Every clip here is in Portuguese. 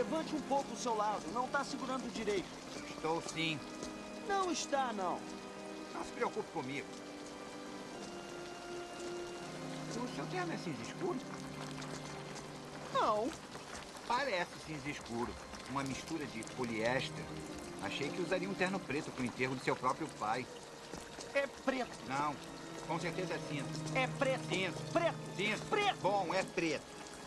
levante um pouco o seu lado. Não está segurando direito. Estou sim. Não está, não. Não se preocupe comigo. O seu terno é cinza escuro? Não. Parece cinza escuro. Uma mistura de poliéster. Achei que usaria um terno preto para o enterro do seu próprio pai. É preto. Não. Com certeza é cinza. É preto. Cinza. Preto. Cinza. Preto. Bom, é preto.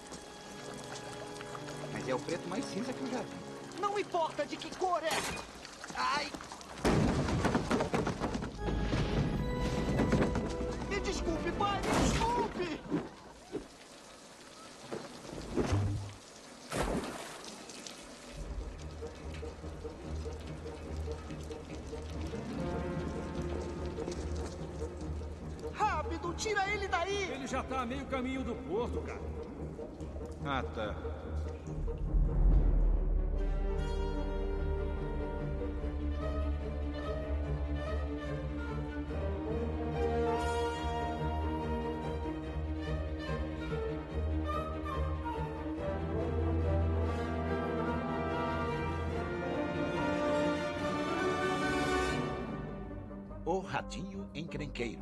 Mas é o preto mais cinza que eu já vi. Não importa de que cor é. Ai! Me desculpe, pai. Me desculpe. Rápido, tira ele daí. Ele já tá a meio caminho do porto, cara. Ah, tá. O Ratinho Encrenqueiro.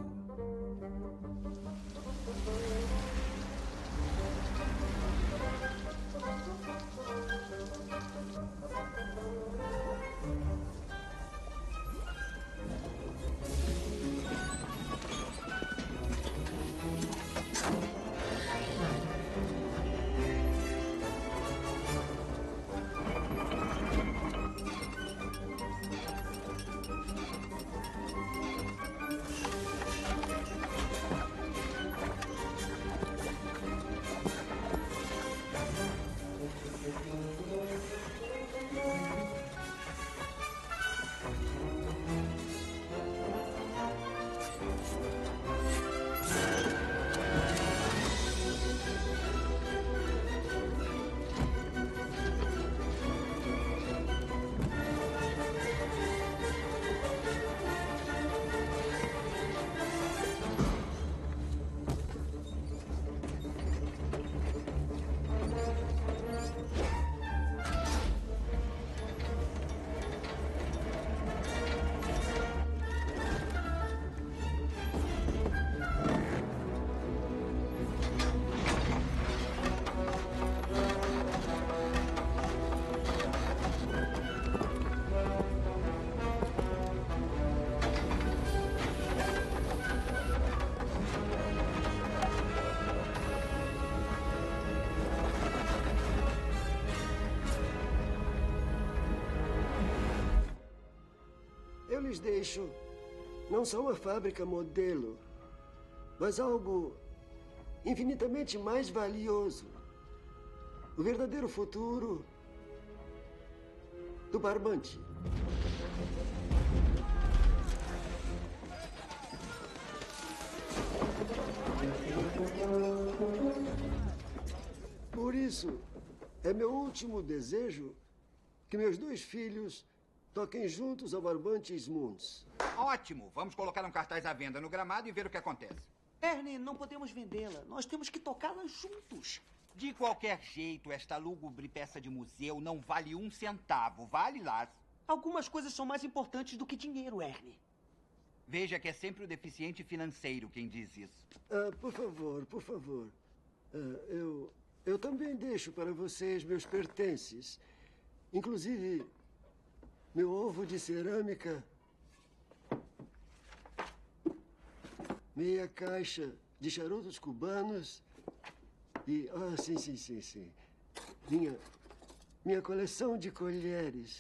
Eu lhes deixo não só uma fábrica modelo, mas algo infinitamente mais valioso. O verdadeiro futuro do barbante. Por isso, é meu último desejo que meus dois filhos toquem juntos ao Barbantes Moons. Ótimo! Vamos colocar um cartaz à venda no gramado e ver o que acontece. Ernie, não podemos vendê-la. Nós temos que tocá-la juntos. De qualquer jeito, esta lúgubre peça de museu não vale um centavo. Vale, Lars? Algumas coisas são mais importantes do que dinheiro, Ernie. Veja que é sempre o deficiente financeiro quem diz isso. Por favor, por favor. Eu também deixo para vocês meus pertences. Inclusive, meu ovo de cerâmica, meia caixa de charutos cubanos e... sim. Minha coleção de colheres.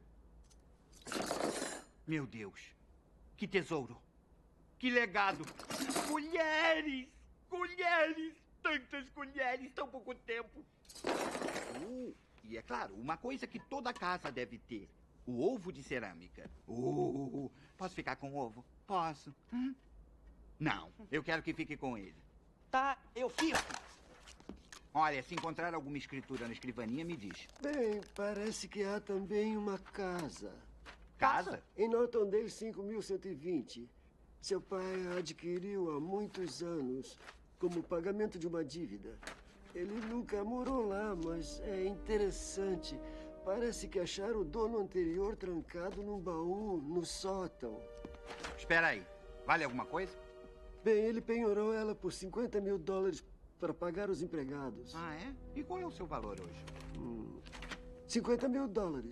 Meu Deus, que tesouro, que legado. Colheres, colheres, tantas colheres, tão pouco tempo. E é claro, uma coisa que toda casa deve ter. O ovo de cerâmica. Posso ficar com o ovo? Posso. Não, eu quero que fique com ele. Tá, eu fico. Olha, se encontrar alguma escritura na escrivaninha, me diz. Bem, parece que há também uma casa. Casa? Em Nortondale 5120. Seu pai a adquiriu há muitos anos como pagamento de uma dívida. Ele nunca morou lá, mas é interessante. Parece que acharam o dono anterior trancado num baú no sótão. Espera aí. Vale alguma coisa? Bem, ele penhorou ela por $50 mil para pagar os empregados. Ah, é? E qual é o seu valor hoje? $50 mil.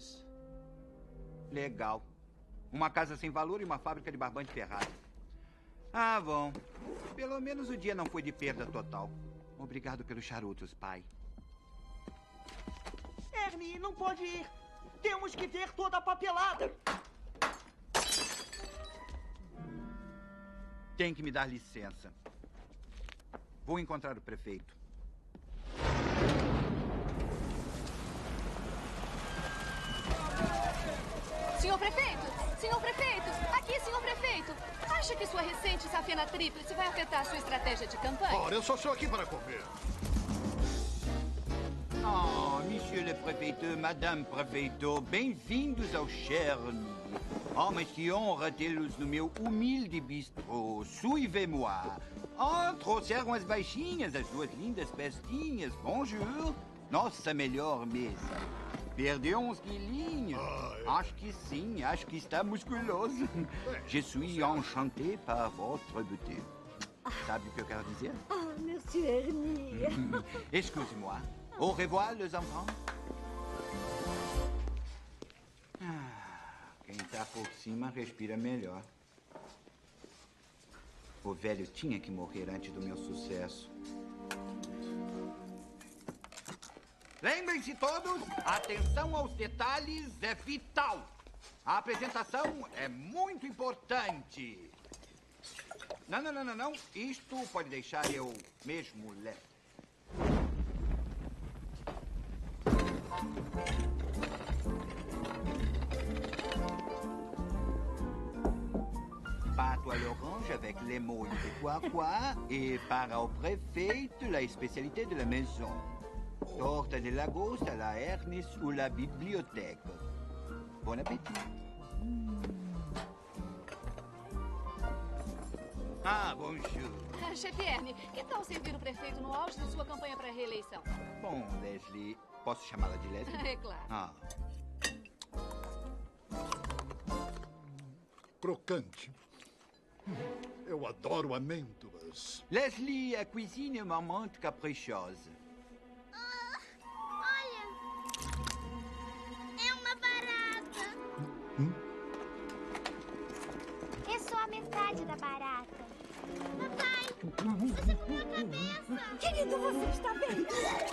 Legal. Uma casa sem valor e uma fábrica de barbante ferrado. Ah, bom. Pelo menos o dia não foi de perda total. Obrigado pelos charutos, pai. Ernie, não pode ir. Temos que ver toda a papelada. Tem que me dar licença. Vou encontrar o prefeito. Senhor prefeito! Senhor prefeito! Aqui, senhor prefeito! Acha que sua recente safena tríplice vai afetar a sua estratégia de campanha? Ora, eu só estou aqui para comer. Oh, monsieur le prefeito, madame prefeito, bem-vindos ao Cherny. Oh, mas que honra tê-los no meu humilde bistrô. Suivez-moi. Oh, trouxeram as baixinhas, as duas lindas pestinhas. Bonjour. Nossa melhor mesa. Perdeu uns quilinhos. Acho que sim, acho que está musculoso. Je suis enchanté par votre beauté. Sabe o que eu quero dizer? Ah, monsieur Ernie. Excuse-moi. Au revoir, les enfants. Quem tá por cima respira melhor. O velho tinha que morrer antes do meu sucesso. Lembrem-se todos, atenção aos detalhes é vital. A apresentação é muito importante. Não. Isto pode deixar eu mesmo levo. Pâte à l'orange avec les mots de quoi et para o prefeito la spécialité de la maison. Torta de Lagos à la Ernest ou la bibliothèque. Bon appétit. Ah, bonjour. Chefe Ernie, que tal servir o prefeito no auge de sua campanha para a reeleição? Bom, Leslie, posso chamá-la de Leslie? É claro. Ah, Crocante. Eu adoro amêndoas. Leslie, a cuisine é uma amante caprichosa. Olha, é uma barata. É só a metade da barata. Papai, você comeu a cabeça. Querido, você está bem?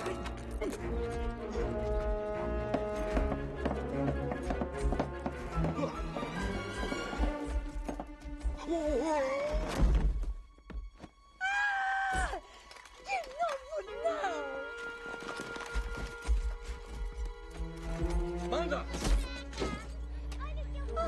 De novo, não! Manda! Olha que eu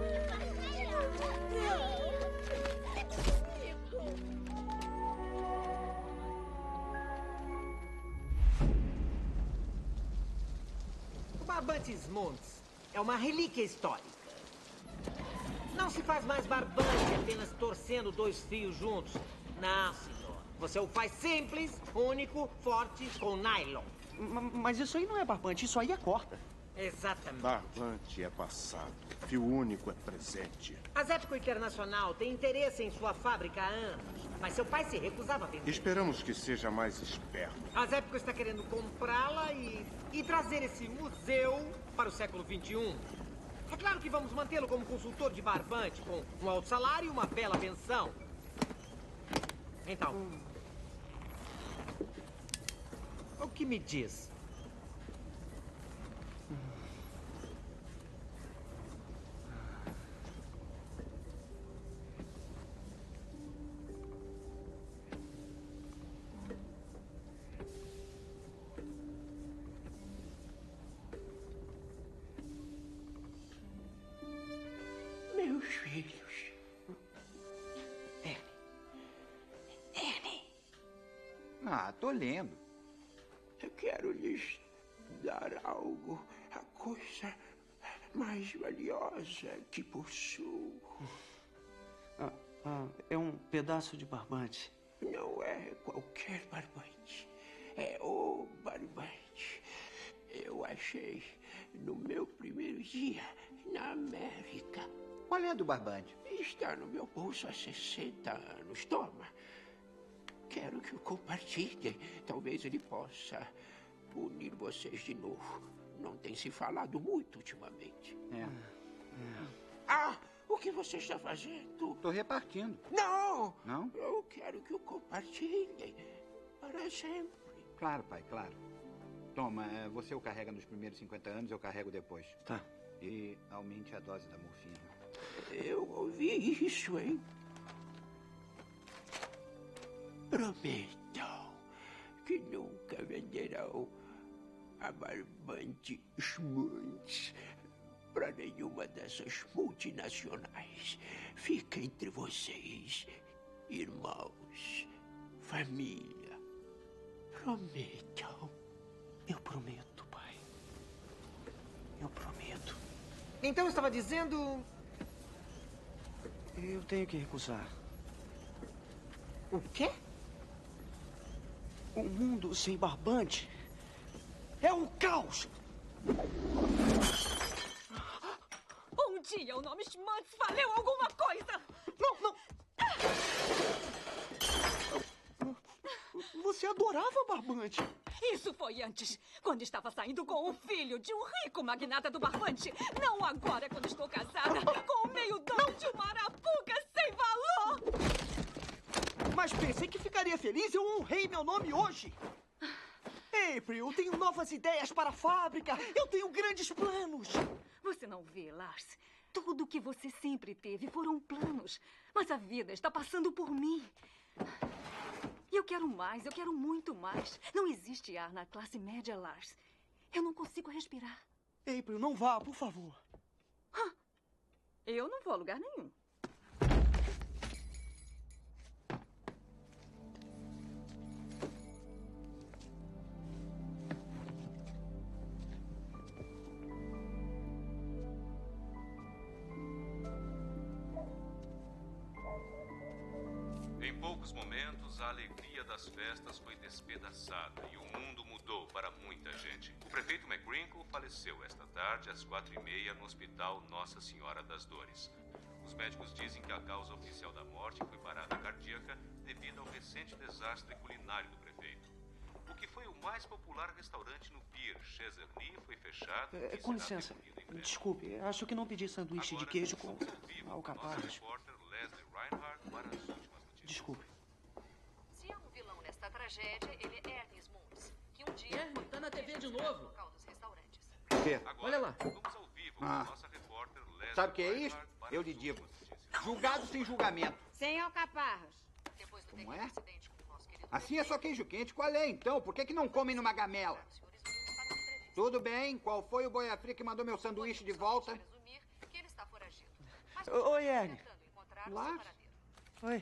O Barbantes Montes é uma relíquia histórica. Não se faz mais barbante apenas torcendo dois fios juntos. Não, senhor. Você o faz simples, único, forte, com nylon. Mas isso aí não é barbante, isso aí é corta. Exatamente. Barbante é passado. Fio único é presente. A Zepco Internacional tem interesse em sua fábrica há anos, mas seu pai se recusava a vender. Esperamos que seja mais esperto. A Zepco está querendo comprá-la e trazer esse museu para o século XXI. É claro que vamos mantê-lo como consultor de barbante, com um alto salário e uma bela pensão. Então, o que me diz? Meus filhos. Ernie, Ah, tô lendo. eu quero lhes dar algo, a coisa mais valiosa que possuo. É um pedaço de barbante. Não é qualquer barbante. Ô, Barbante, eu achei no meu primeiro dia na América. Qual é a do Barbante? Está no meu bolso há 60 anos. Toma. Quero que o compartilhem. Talvez ele possa unir vocês de novo. Não tem se falado muito ultimamente. Ah, o que você está fazendo? Estou repartindo. Não! Não? Eu quero que o compartilhem para sempre. Claro, pai, claro. Toma, você o carrega nos primeiros 50 anos, eu carrego depois. Tá. E aumente a dose da morfina. Eu ouvi isso, hein? Prometam que nunca venderão a Barbante Schmuntz para nenhuma dessas multinacionais. Fica entre vocês, irmãos, família. Prometam. Eu prometo, pai. Eu prometo. Então eu estava dizendo... Eu tenho que recusar. O quê? Um mundo sem Barbante é um caos. Um dia o nome Schmuntz valeu alguma coisa. Não. Você adorava Barbante. Isso foi antes, quando estava saindo com o filho de um rico magnata do Barbante. Não agora, quando estou casada com o meio-dono de uma arapuca sem valor. Mas pensei que ficaria feliz. Eu honrei meu nome hoje. April, eu tenho novas ideias para a fábrica. Eu tenho grandes planos. Você não vê, Lars? Tudo o que você sempre teve foram planos. Mas a vida está passando por mim. Eu quero mais, eu quero muito mais. Não existe ar na classe média, Lars. Eu não consigo respirar. April, não vá, por favor. Eu não vou a lugar nenhum. Em poucos momentos, a alegria das festas foi despedaçada e o mundo mudou para muita gente. O prefeito McCrinkle faleceu esta tarde às 4h30 no Hospital Nossa Senhora das Dores. Os médicos dizem que a causa oficial da morte foi parada cardíaca devido ao recente desastre culinário do prefeito. O que foi o mais popular restaurante no Pier, Cheserney, foi fechado. Com licença. Desculpe, acho que não pedi sanduíche de queijo com alcaparras. Desculpe. Se há um vilão nesta tragédia, ele é Ernest Mundz, que um dia... tá na TV de novo. ...local dos restaurantes. O quê? Olha lá. Sabe o que é isso? Eu lhe digo. Julgado sem julgamento. Sem alcaparras. Como é? Assim é só queijo quente. Qual é, então? Por que não comem numa gamela? Tudo bem. Qual foi o boia fria que mandou meu sanduíche de volta? Oi, Ernie. Lá? Oi.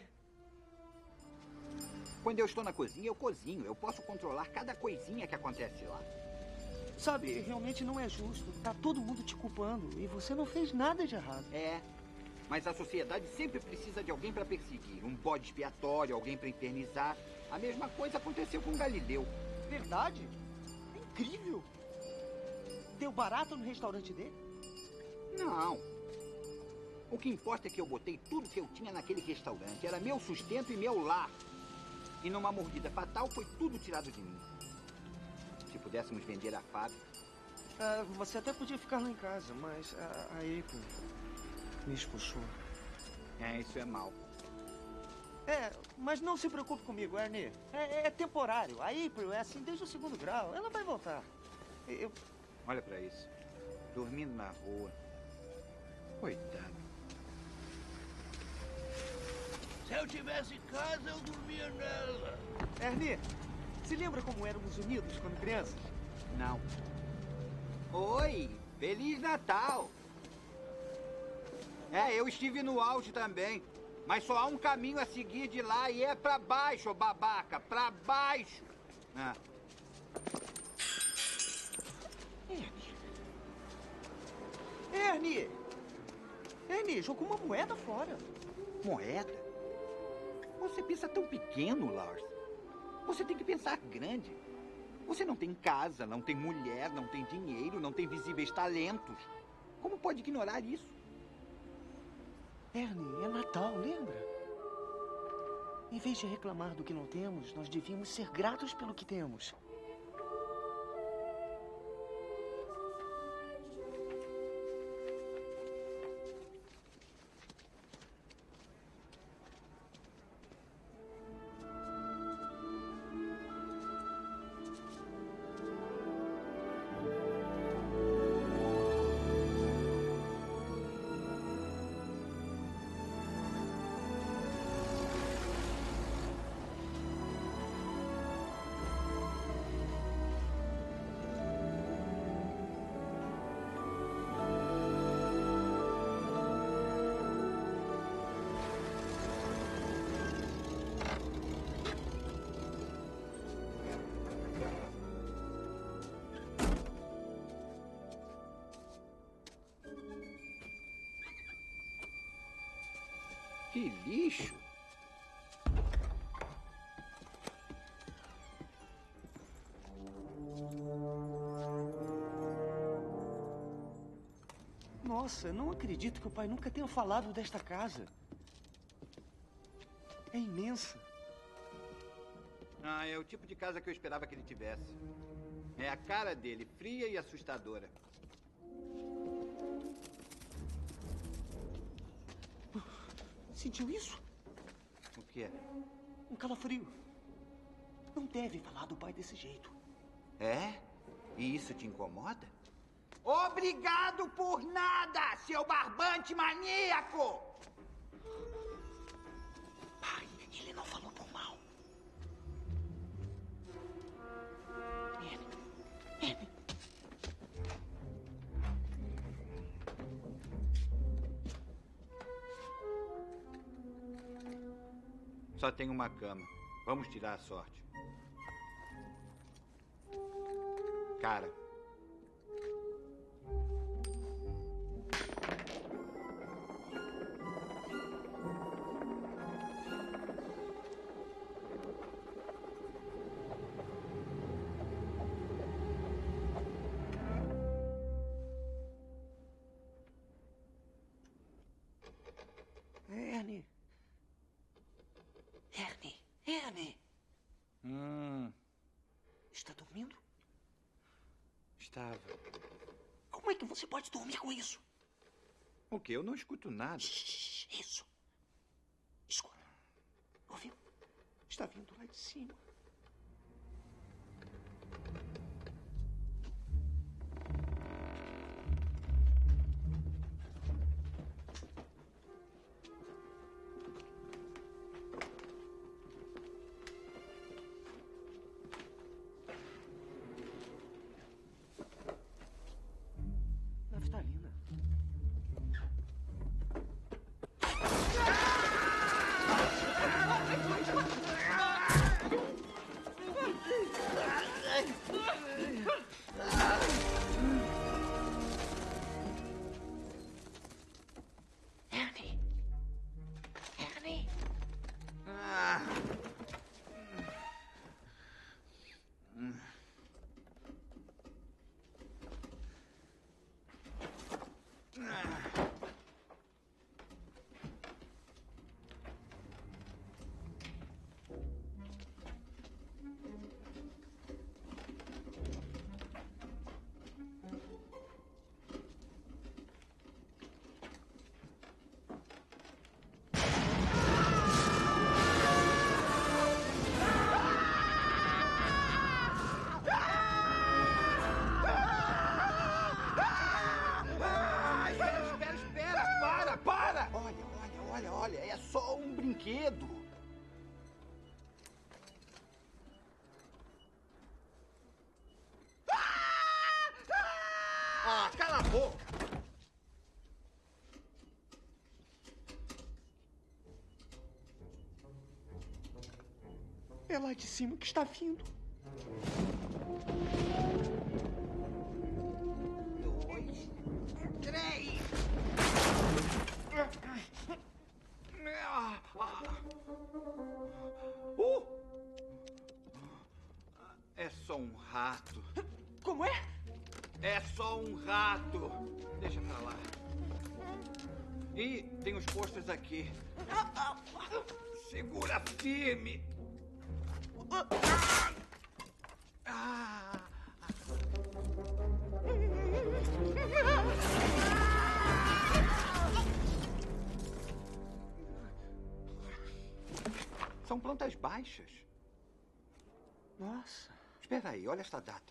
Quando eu estou na cozinha, eu cozinho. Eu posso controlar cada coisinha que acontece lá. Sabe, realmente não é justo. Tá todo mundo te culpando e você não fez nada de errado. É, mas a sociedade sempre precisa de alguém para perseguir. Um bode expiatório, alguém para infernizar. A mesma coisa aconteceu com Galileu. Verdade? Incrível. Deu barato no restaurante dele? Não. O que importa é que eu botei tudo que eu tinha naquele restaurante. Era meu sustento e meu lar. E numa mordida fatal foi tudo tirado de mim. Se pudéssemos vender a fábrica... Você até podia ficar lá em casa, mas a April me expulsou. Isso é mal. Mas não se preocupe comigo, Ernie. É temporário. A April é assim desde o 2º grau. Ela vai voltar. Olha pra isso. Dormindo na rua. Coitado. Se eu tivesse casa, eu dormia nela. Ernie, se lembra como éramos unidos quando crianças? Não. Oi, Feliz Natal. Eu estive no auge também. Mas só há um caminho a seguir de lá e é pra baixo, babaca. Pra baixo. Ernie, jogou uma moeda fora. Moeda? Você pensa tão pequeno, Lars. Você tem que pensar grande. Você não tem casa, não tem mulher, não tem dinheiro, não tem visíveis talentos. Como pode ignorar isso? Ernie, é Natal, lembra? Em vez de reclamar do que não temos, nós devíamos ser gratos pelo que temos. Que lixo! Nossa, não acredito que o pai nunca tenha falado desta casa. É imensa. Ah, é o tipo de casa que eu esperava que ele tivesse. É a cara dele, fria e assustadora. Sentiu isso? O quê? Um calafrio. Não deve falar do pai desse jeito. É? E isso te incomoda? Obrigado por nada, seu barbante maníaco! Pai, ele não falou por mal. Ernie. Só tem uma cama. Vamos tirar a sorte. Cara. Ernie. Ernie. Está dormindo? Estava. Como é que você pode dormir com isso? O quê? Eu não escuto nada. Isso. Escuta. Ouviu? Está vindo lá de cima. Naftalina. Ernie. Espera! Para! Olha, é só um brinquedo. Ah, cala a boca! É lá de cima que está vindo. 2, 3. É só só um rato. Como é? É só um rato. Deixa pra lá. E tem os posters aqui. Segura firme. São plantas baixas. Nossa. Espera aí, olha esta data.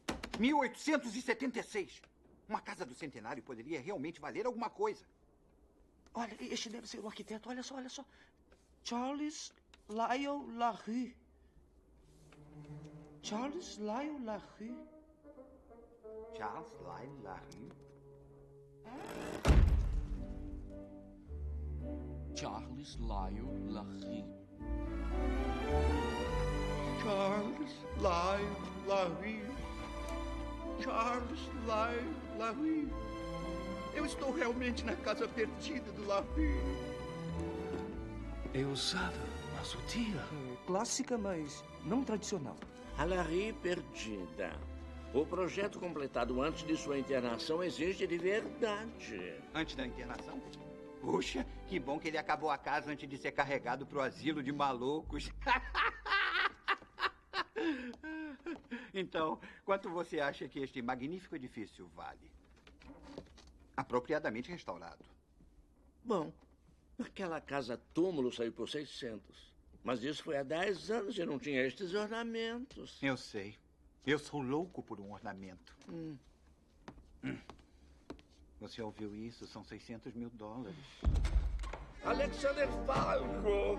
1876. Uma casa do centenário poderia realmente valer alguma coisa. Olha, este deve ser o arquiteto. Olha só, olha só. Charles Lyell LaRue. Charles Lyell LaRue. Charles Lyell LaRue? Charles Lyell LaRue. Charles Lyell LaRue. Charles Lyell LaRue. Eu estou realmente na casa perdida do LaRue. É ousada, mas sutil. Clássica, mas não tradicional. A LaRue perdida. O projeto completado antes de sua internação existe de verdade. Antes da internação? Puxa, que bom que ele acabou a casa antes de ser carregado pro asilo de malucos. Então, quanto você acha que este magnífico edifício vale? Apropriadamente restaurado. Bom, aquela casa túmulo saiu por 600. Mas isso foi há 10 anos e não tinha estes ornamentos. Eu sei. Eu sou louco por um ornamento. Você ouviu isso? São $600 mil. Alexander Falco!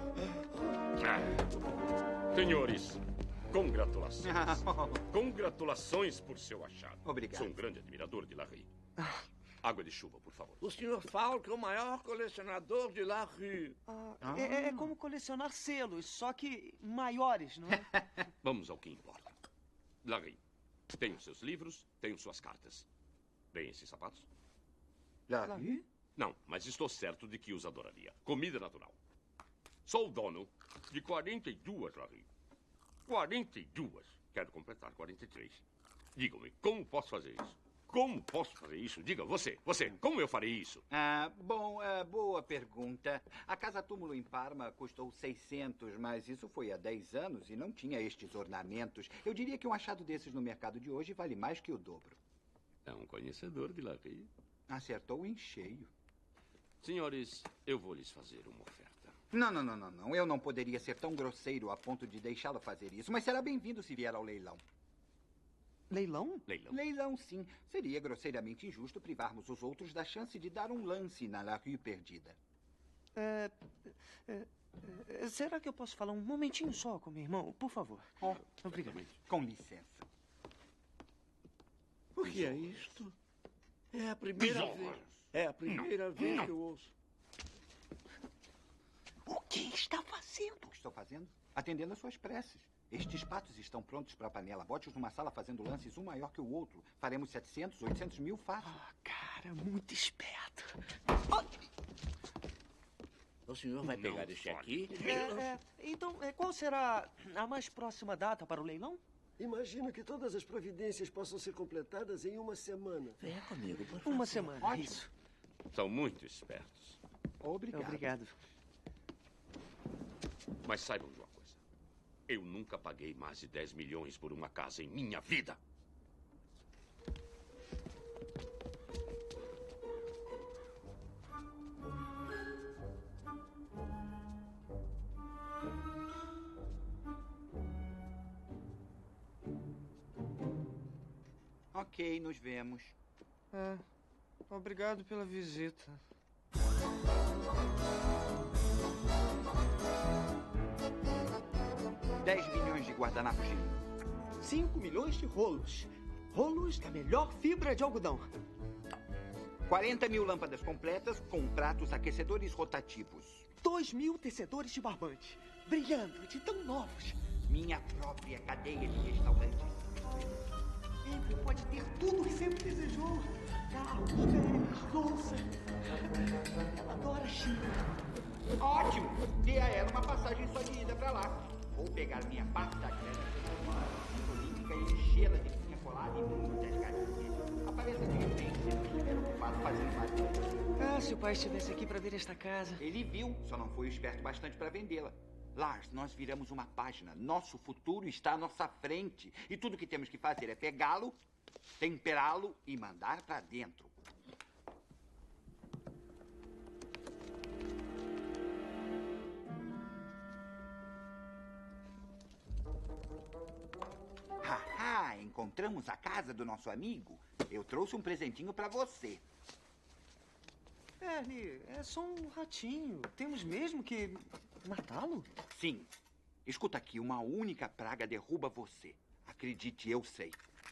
Senhores, congratulações. Congratulações por seu achado. Obrigado. Sou um grande admirador de LaRue. Água de chuva, por favor. O Sr. Falco é o maior colecionador de LaRue. É como colecionar selos, só que maiores, não é? Vamos ao que importa. LaRue, tenho seus livros, tenho suas cartas. Bem, esses sapatos? LaRue? Não, mas estou certo de que os adoraria. Comida natural. Sou o dono de 42 LaRue. 42. Quero completar 43. Digam-me, como posso fazer isso? Como posso fazer isso? Diga, você, como eu farei isso? Boa pergunta. A casa túmulo em Parma custou 600, mas isso foi há 10 anos e não tinha estes ornamentos. Eu diria que um achado desses no mercado de hoje vale mais que o dobro. É um conhecedor de LaRue. Acertou em cheio. Senhores, eu vou lhes fazer uma oferta. Não. Eu não poderia ser tão grosseiro a ponto de deixá-lo fazer isso, mas será bem-vindo se vier ao leilão. Leilão? Leilão, sim. Seria grosseiramente injusto privarmos os outros da chance de dar um lance na LaRue perdida. Será que eu posso falar um momentinho só com meu irmão? Por favor. Obrigado. Com licença. O que é isto? É a primeira vez. É a primeira vez que eu ouço. O que está fazendo? O que estou fazendo? Atendendo às suas preces. Estes patos estão prontos para a panela. Bote-os numa sala fazendo lances um maior que o outro. Faremos 700, 800 mil fácil. Cara, muito esperto. O senhor vai pegar este aqui? Então, qual será a mais próxima data para o leilão? Imagino que todas as providências possam ser completadas em uma semana. Venha comigo, por favor. Uma semana. Ótimo. Isso. São muito espertos. Obrigado. Mas saibam de uma coisa. Eu nunca paguei mais de 10 milhões por uma casa em minha vida. Ok, nos vemos. Obrigado pela visita. $10 milhões de guardanapos de linho. 5 milhões de rolos. Rolos da melhor fibra de algodão. 40 mil lâmpadas completas com pratos aquecedores rotativos. 2.000 tecedores de barbante. Brilhando, de tão novos. Minha própria cadeia de restaurantes. Ele pode ter tudo que sempre desejou. Carros, velhos, louça. Ela adora a China. Ótimo! Dê a ela uma passagem só de ida pra lá. Vou pegar minha parte da grana olímpica e tigela de tinha colado e muitas galinhas. Apareça de repente, se não estiver ocupado fazendo barulho. Ah, se o pai estivesse aqui para ver esta casa. Ele viu, só não foi esperto bastante para vendê-la. Lars, nós viramos uma página. Nosso futuro está à nossa frente. E tudo que temos que fazer é pegá-lo, temperá-lo e mandar para dentro. Haha, encontramos a casa do nosso amigo. Eu trouxe um presentinho para você. Ernie, é só um ratinho. Temos mesmo que matá-lo? Sim. Escuta aqui, uma única praga derruba você. Acredite, eu sei.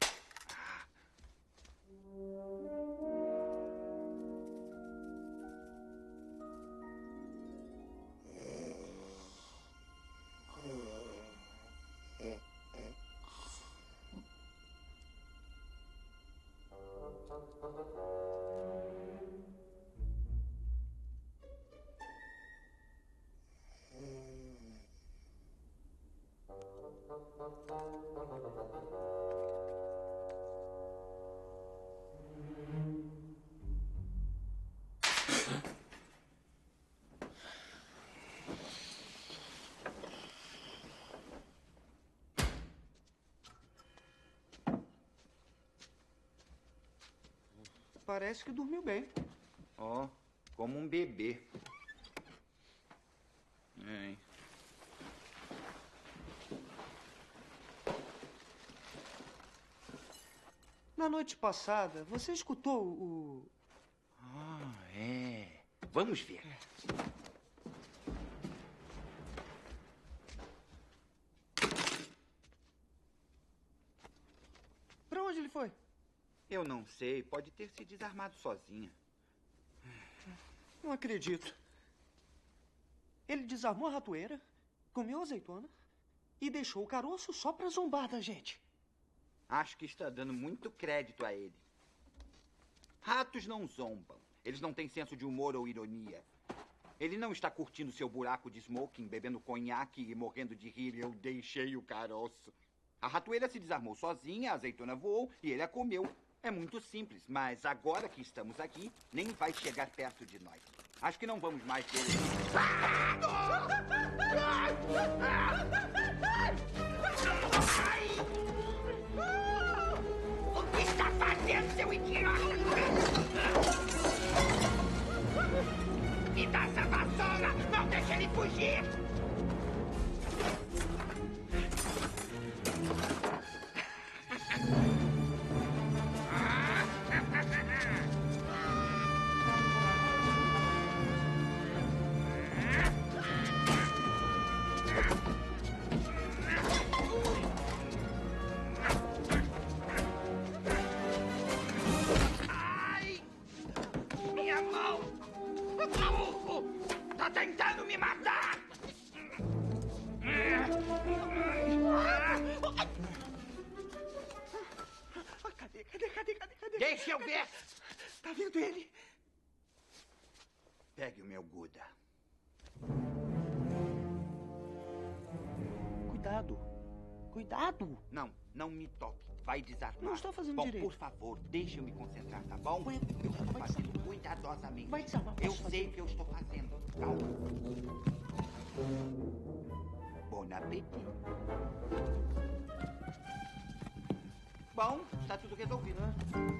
Parece que dormiu bem. Ó, como um bebê. Hein. Na noite passada, você escutou o... Ah, é. Vamos ver. Pra onde ele foi? Eu não sei. Pode ter se desarmado sozinha. Não acredito. Ele desarmou a ratoeira, comeu a azeitona e deixou o caroço só pra zombar da gente. Acho que está dando muito crédito a ele. Ratos não zombam. Eles não têm senso de humor ou ironia. Ele não está curtindo seu buraco de smoking, bebendo conhaque e morrendo de rir. Eu deixei o caroço. A ratoeira se desarmou sozinha, a azeitona voou e ele a comeu. É muito simples, mas agora que estamos aqui, nem vai chegar perto de nós. Acho que não vamos mais ter... O que está fazendo, seu idiota? Me dá essa vassoura! Não deixe ele fugir! Minha mão! Tá tentando me matar! Cadê? Deixa eu ver! Tá vendo ele? Pegue o meu Guda. Cuidado! Não me toque. Vai desarmar. Não estou fazendo bom, direito. Por favor, deixa eu me concentrar, tá bom? Eu estou fazendo cuidadosamente. Vai desarmar. Eu sei o que eu estou fazendo. Calma. Bom apetite. Bom, está tudo resolvido, né?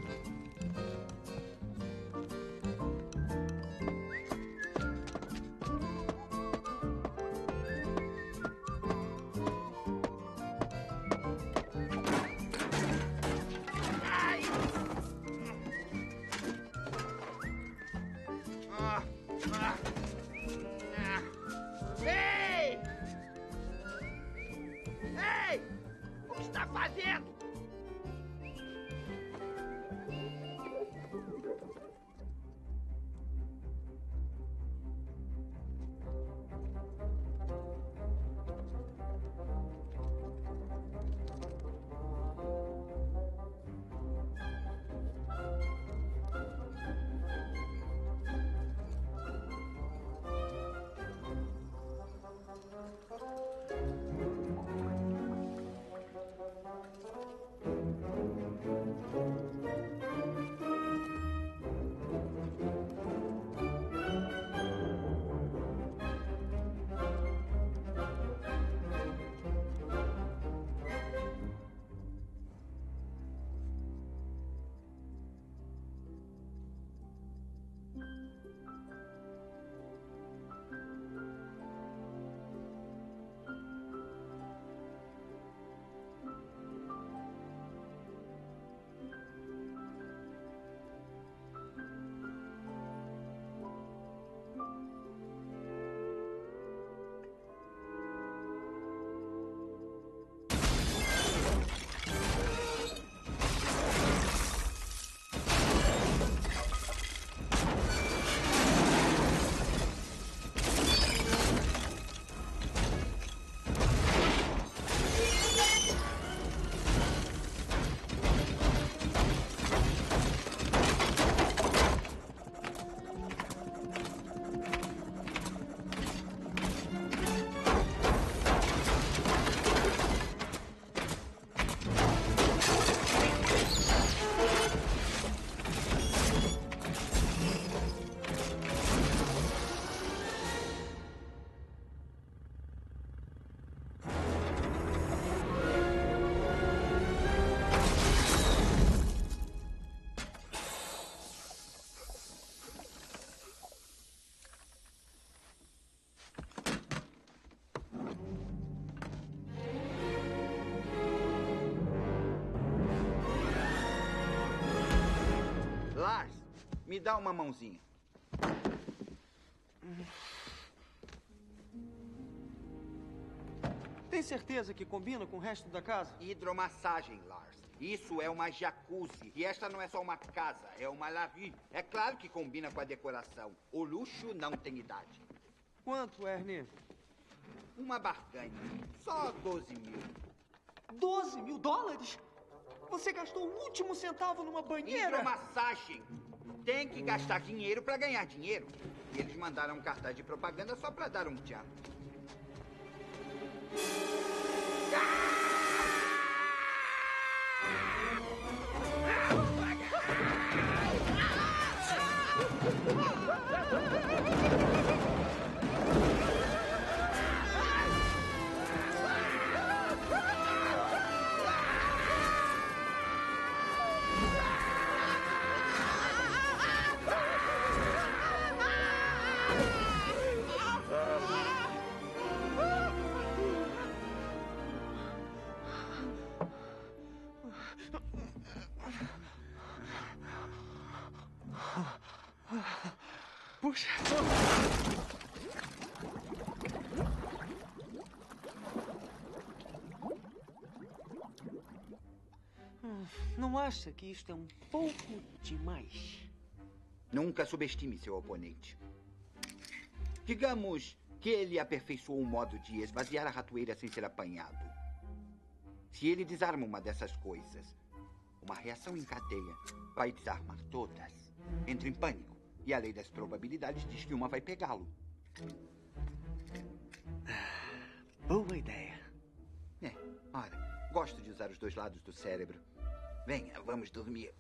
Ei! Ei! O que está fazendo? Me dá uma mãozinha. Tem certeza que combina com o resto da casa? Hidromassagem, Lars. Isso é uma jacuzzi. E esta não é só uma casa, é uma lavi. É claro que combina com a decoração. O luxo não tem idade. Quanto, Ernie? Uma barganha. Só 12 mil. 12 mil dólares? Você gastou o último centavo numa banheira? Hidromassagem. Tem que gastar dinheiro para ganhar dinheiro. E eles mandaram um cartaz de propaganda só para dar um tchau. Puxa. Não acha que isto é um pouco demais? Nunca subestime seu oponente. Digamos que ele aperfeiçoou um modo de esvaziar a ratoeira sem ser apanhado. Se ele desarma uma dessas coisas, uma reação em cadeia vai desarmar todas. Entra em pânico. E a lei das probabilidades diz que uma vai pegá-lo. Boa ideia. Ora, gosto de usar os dois lados do cérebro. Venha, vamos dormir.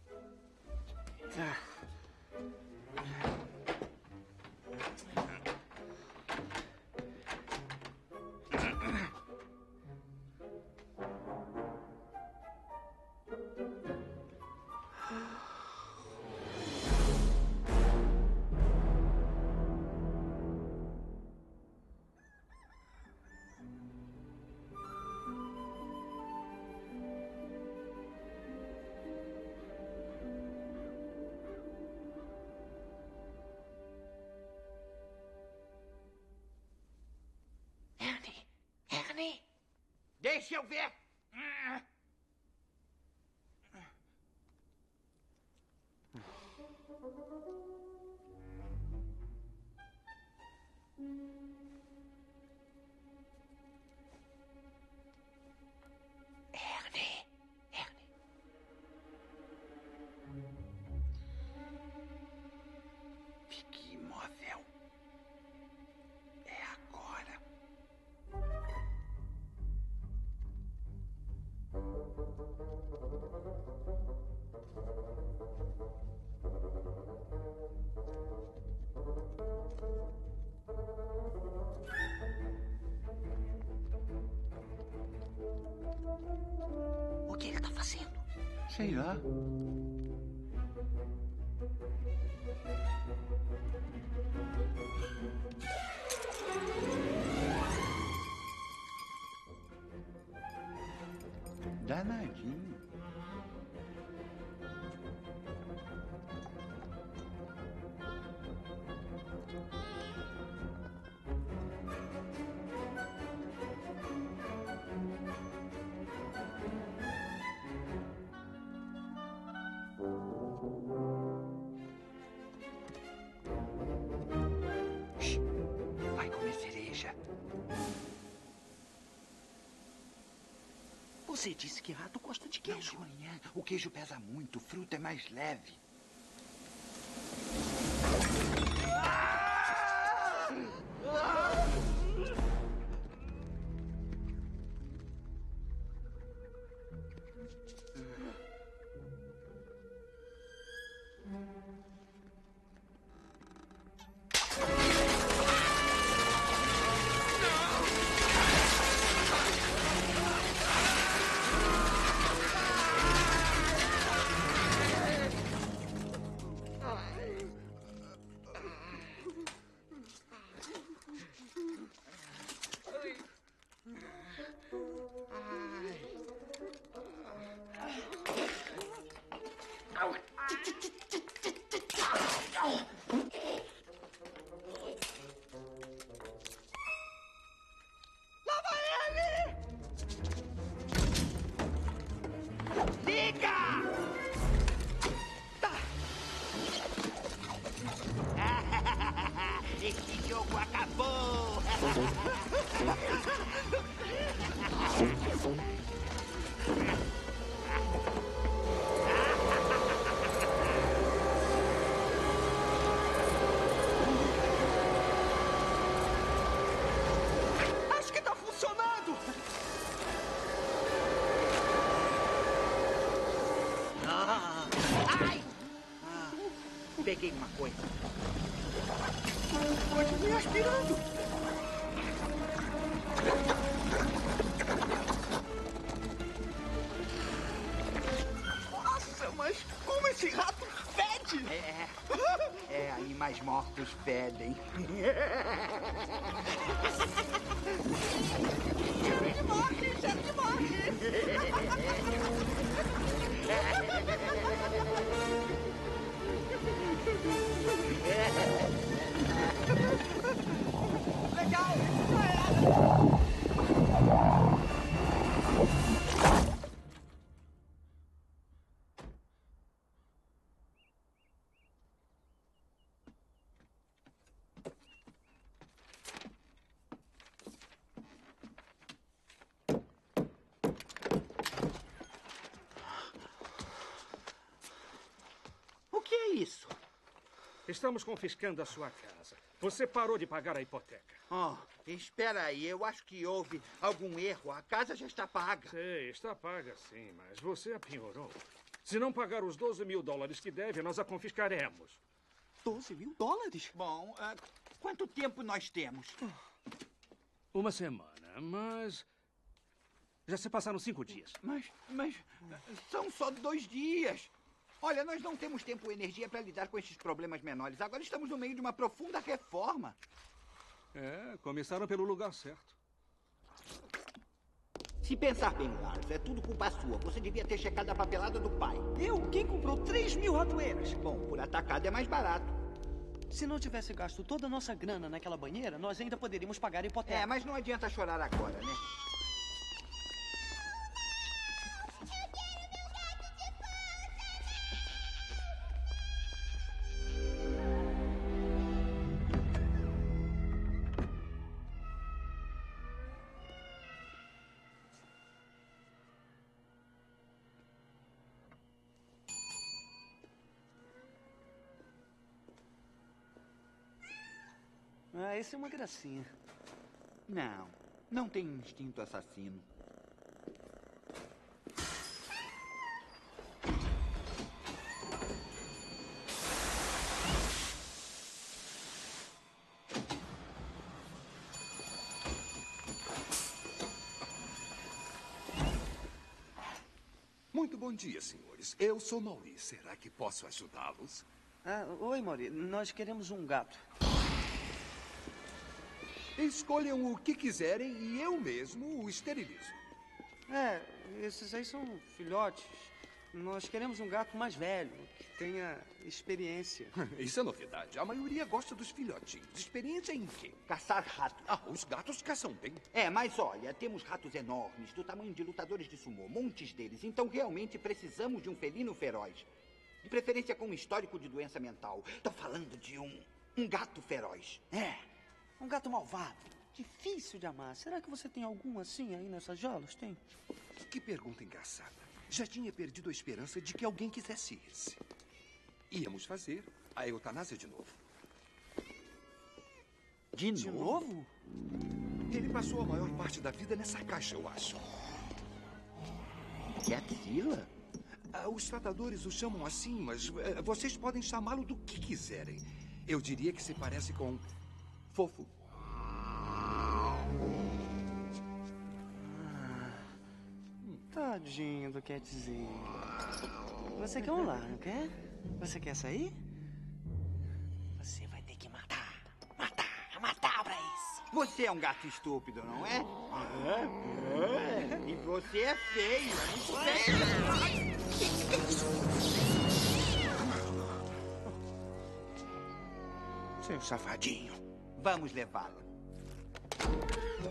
Deixa eu ver. Ernie. Fique imóvel. É agora. O que ele está fazendo? Sei lá. Danadinho. Vai comer cereja. Você disse que rato gosta de queijo. Não, de manhã. O queijo pesa muito, o fruto é mais leve. Chega! Tá. Esse jogo acabou! Acho que tá funcionando! Ai! Peguei uma coisa. Continue aspirando! Nossa, mas como esse rato fede! Animais mortos fedem. Ele morre! Ele Legal! O que é isso? Estamos confiscando a sua casa. Você parou de pagar a hipoteca. Oh, espera aí. Eu acho que houve algum erro. A casa já está paga. Sei, está paga sim, mas você a penhorou. Se não pagar os $12.000 que deve, nós a confiscaremos. $12.000? Bom, quanto tempo nós temos? Uma semana, mas... já se passaram 5 dias. Mas são só 2 dias. Olha, nós não temos tempo ou energia para lidar com esses problemas menores. Agora estamos no meio de uma profunda reforma. Começaram pelo lugar certo. Se pensar bem, Lars, é tudo culpa sua. Você devia ter checado a papelada do pai. Eu? Quem comprou 3.000 ratoeiras? Bom, por atacado é mais barato. Se não tivesse gasto toda a nossa grana naquela banheira, nós ainda poderíamos pagar a hipoteca. Mas não adianta chorar agora, né? Esse é uma gracinha. Não tem instinto assassino. Muito bom dia, senhores. Eu sou Mauri. Será que posso ajudá-los? Oi, Mauri. Nós queremos um gato. Escolham o que quiserem e eu mesmo o esterilizo. Esses aí são filhotes. Nós queremos um gato mais velho, que tenha experiência. Isso é novidade. A maioria gosta dos filhotinhos. Experiência em quê? Caçar ratos. Os gatos caçam bem. Mas olha, temos ratos enormes, do tamanho de lutadores de sumô, montes deles. Então realmente precisamos de um felino feroz. De preferência com um histórico de doença mental. Tô falando de um gato feroz. Um gato malvado. Difícil de amar. Será que você tem algum assim aí nessas jaulas? Tem? Que pergunta engraçada. Já tinha perdido a esperança de que alguém quisesse esse. Íamos fazer a eutanásia de novo. De novo? Ele passou a maior parte da vida nessa caixa, eu acho. Catzilla? Os tratadores o chamam assim, mas vocês podem chamá-lo do que quiserem. Eu diria que se parece com Fofo. Tadinho do Catzilla. Você quer um lar, não quer? Você quer sair? Você vai ter que matar pra isso. Você é um gato estúpido, não é? E você é feio. Seu safadinho. Vamos levá-lo.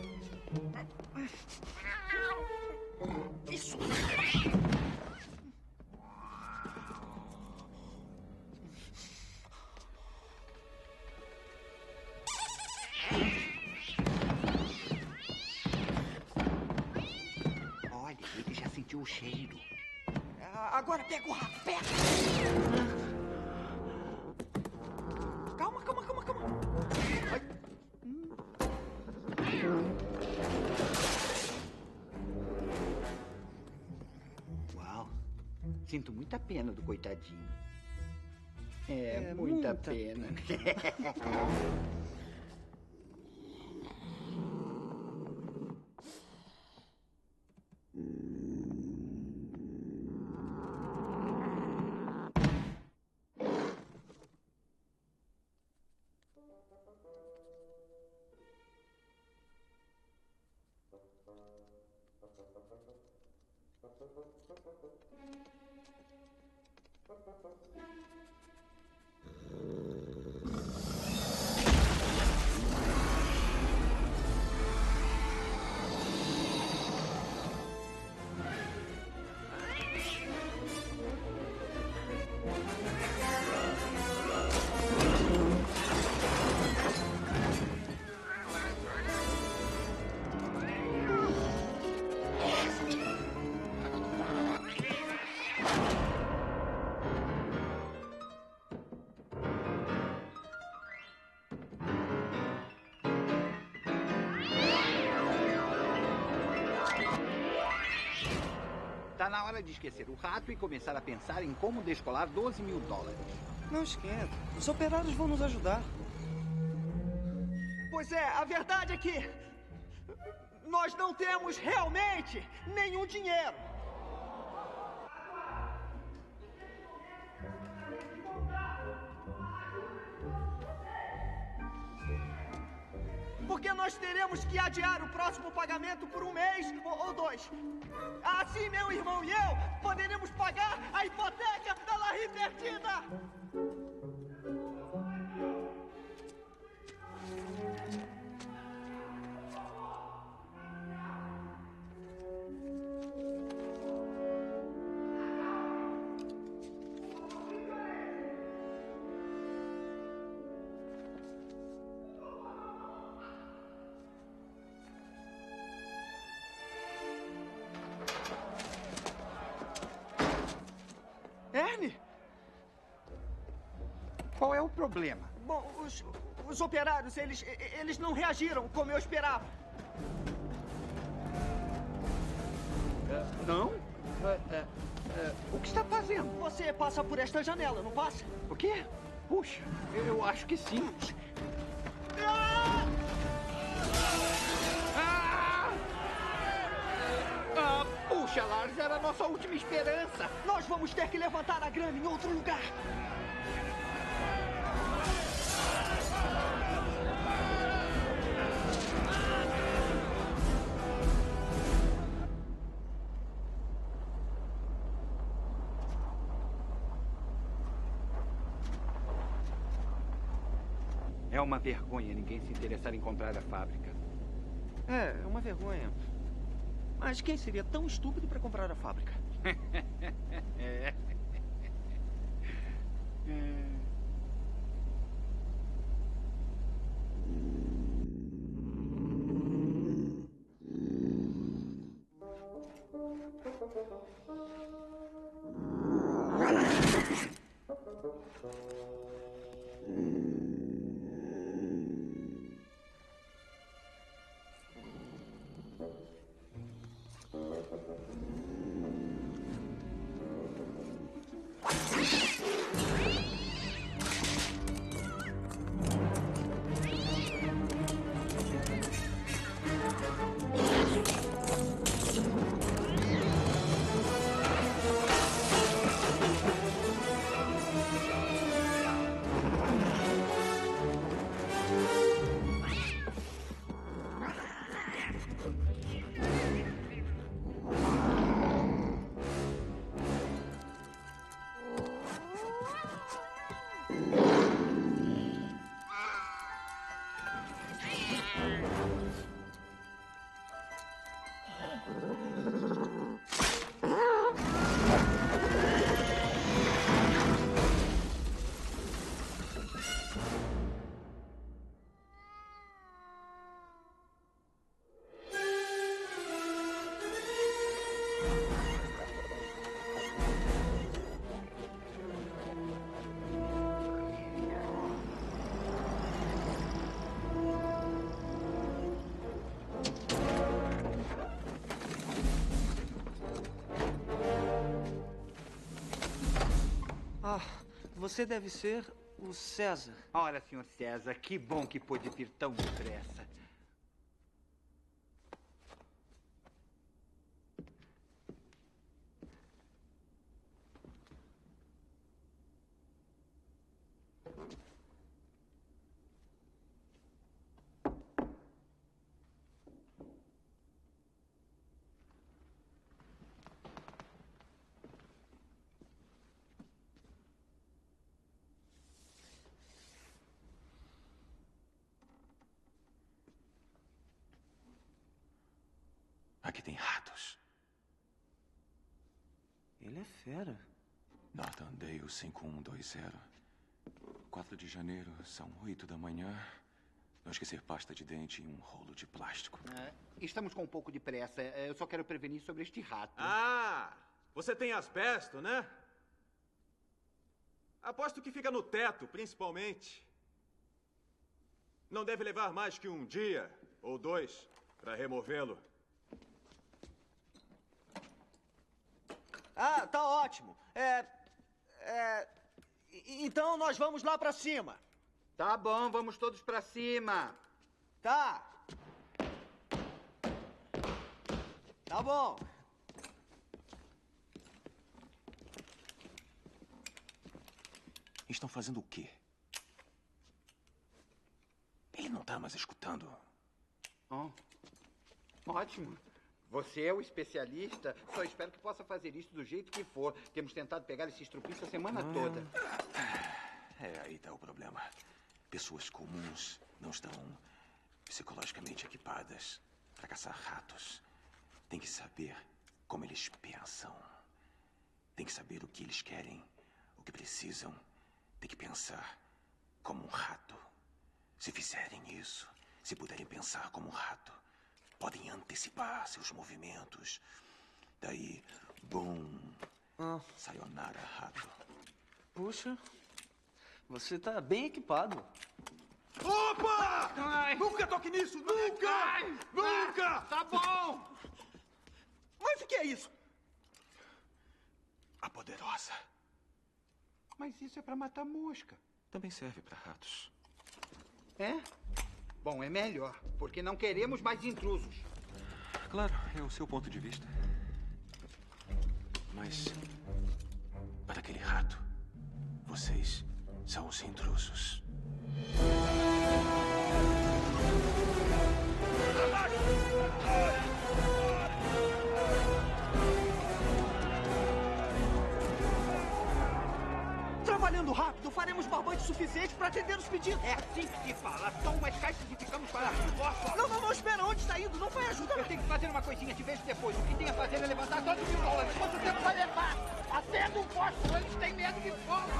Isso. sentiu o cheiro. Agora pega o rato, pega! Calma. Ai. Uau. Sinto muita pena do coitadinho. Muita pena. Tá na hora de esquecer o rato e começar a pensar em como descolar $12 mil. Não esquenta. Os operários vão nos ajudar. Pois é, a verdade é que nós não temos realmente nenhum dinheiro. Porque nós teremos que adiar o próximo pagamento por um mês ou 2. Assim, meu irmão e eu poderemos pagar a hipoteca da Larry perdida. Ernie? Qual é o problema? Bom, os operários, eles não reagiram como eu esperava. Não? O que está fazendo? Você passa por esta janela, não passa? O quê? Puxa, eu acho que sim. Puxa, Lars, era a nossa última esperança. Nós vamos ter que levantar a grana em outro lugar. É uma vergonha ninguém se interessar em comprar a fábrica. É uma vergonha. Mas quem seria tão estúpido para comprar a fábrica? Você deve ser o César. Ora, Sr. César, que bom que pôde vir tão depressa. Aqui tem ratos. Ele é fera. Northandale 5120. 4 de janeiro, são 8 da manhã. Não esquecer pasta de dente e um rolo de plástico. Estamos com um pouco de pressa. Eu só quero prevenir sobre este rato. Ah, você tem asbesto, né? Aposto que fica no teto, principalmente. Não deve levar mais que um dia ou 2 para removê-lo. Ah, tá ótimo. Então nós vamos lá pra cima. Tá bom, vamos todos pra cima. Tá. Tá bom. Estão fazendo o quê? Ele não tá mais escutando. Oh, ótimo. Você é o especialista. Só espero que possa fazer isso do jeito que for. Temos tentado pegar esse estrupício a semana toda. Aí tá o problema. Pessoas comuns não estão psicologicamente equipadas para caçar ratos. Tem que saber como eles pensam. Tem que saber o que eles querem, o que precisam. Tem que pensar como um rato. Se fizerem isso, se puderem pensar como um rato, podem antecipar seus movimentos. Daí, bum, sayonara, rato. Puxa, você tá bem equipado. Opa! Nunca toque nisso! Nunca! Nunca! Tá bom! Mas o que é isso? A poderosa. Mas isso é pra matar mosca. Também serve para ratos. É? Bom, é melhor, porque não queremos mais intrusos. Claro, é o seu ponto de vista. Mas, para aquele rato, vocês são os intrusos. Trabalhando rápido, faremos barbante suficiente para atender os pedidos. É assim que se fala. Só umas caixas e ficamos parados. Não, espera. Onde está indo? Não vai ajudar. Eu tenho que fazer uma coisinha. Te vejo depois. O que tem a fazer é levantar todos os $1.000. Quanto tempo vai levar? Acenda um fósforo. Eles têm medo de fogo.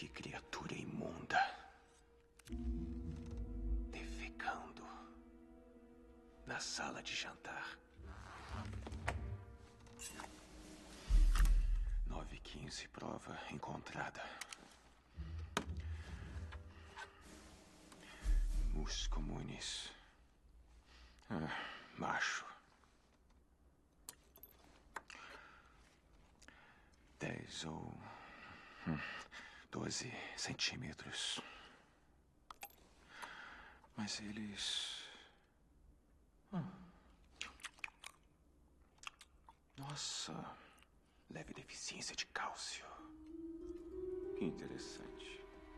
Que criatura imunda. Defecando na sala de jantar. 9:15, prova encontrada. Mus comunis. Macho. 10 ou 12 centímetros. Mas eles... Nossa, leve deficiência de cálcio. Que interessante.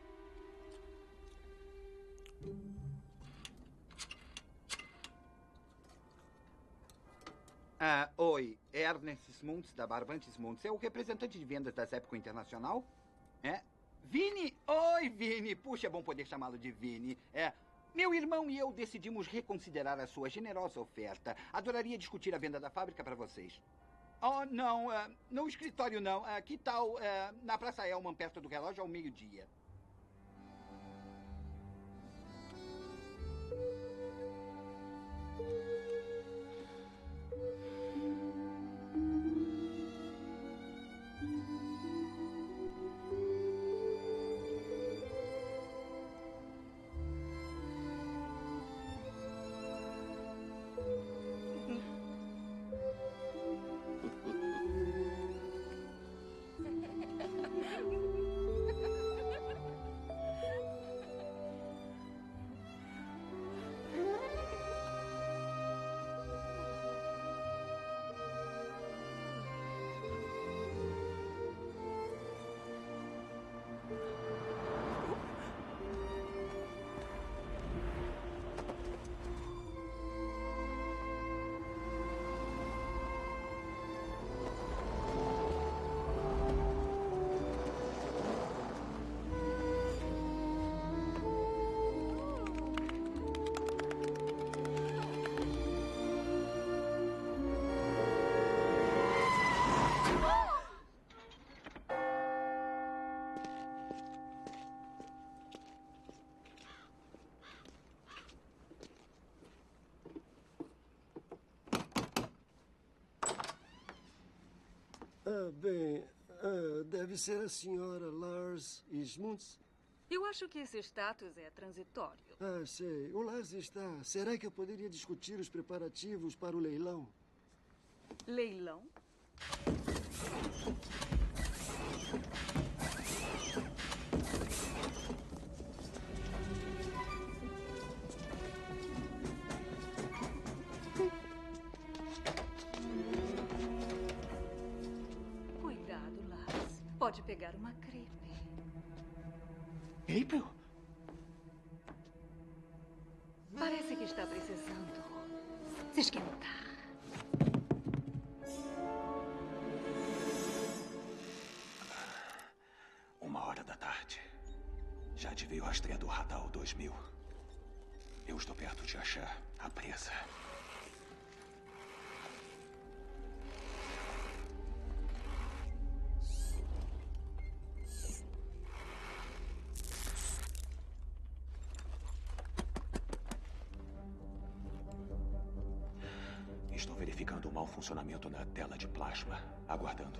Oi, Ernest Smuntz, da Barbante Smuntz. É o representante de vendas da Zepco Internacional? É? Vini? Oi, Vini. Puxa, é bom poder chamá-lo de Vini. Meu irmão e eu decidimos reconsiderar a sua generosa oferta. Adoraria discutir a venda da fábrica para vocês. Oh, não, no escritório não. Que tal na Praça Elman, perto do relógio, ao meio-dia? Deve ser a senhora Lars Smuntz. Eu acho que esse status é transitório. Sei. O Lars está. Será que eu poderia discutir os preparativos para o leilão? Leilão? Pode pegar uma crepe. April? Parece que está precisando se esquentar. Uma hora da tarde. Já adivinhei o rastreador Radal 2000. Eu estou perto de achar a presa. Estou verificando o mau funcionamento na tela de plasma. Aguardando.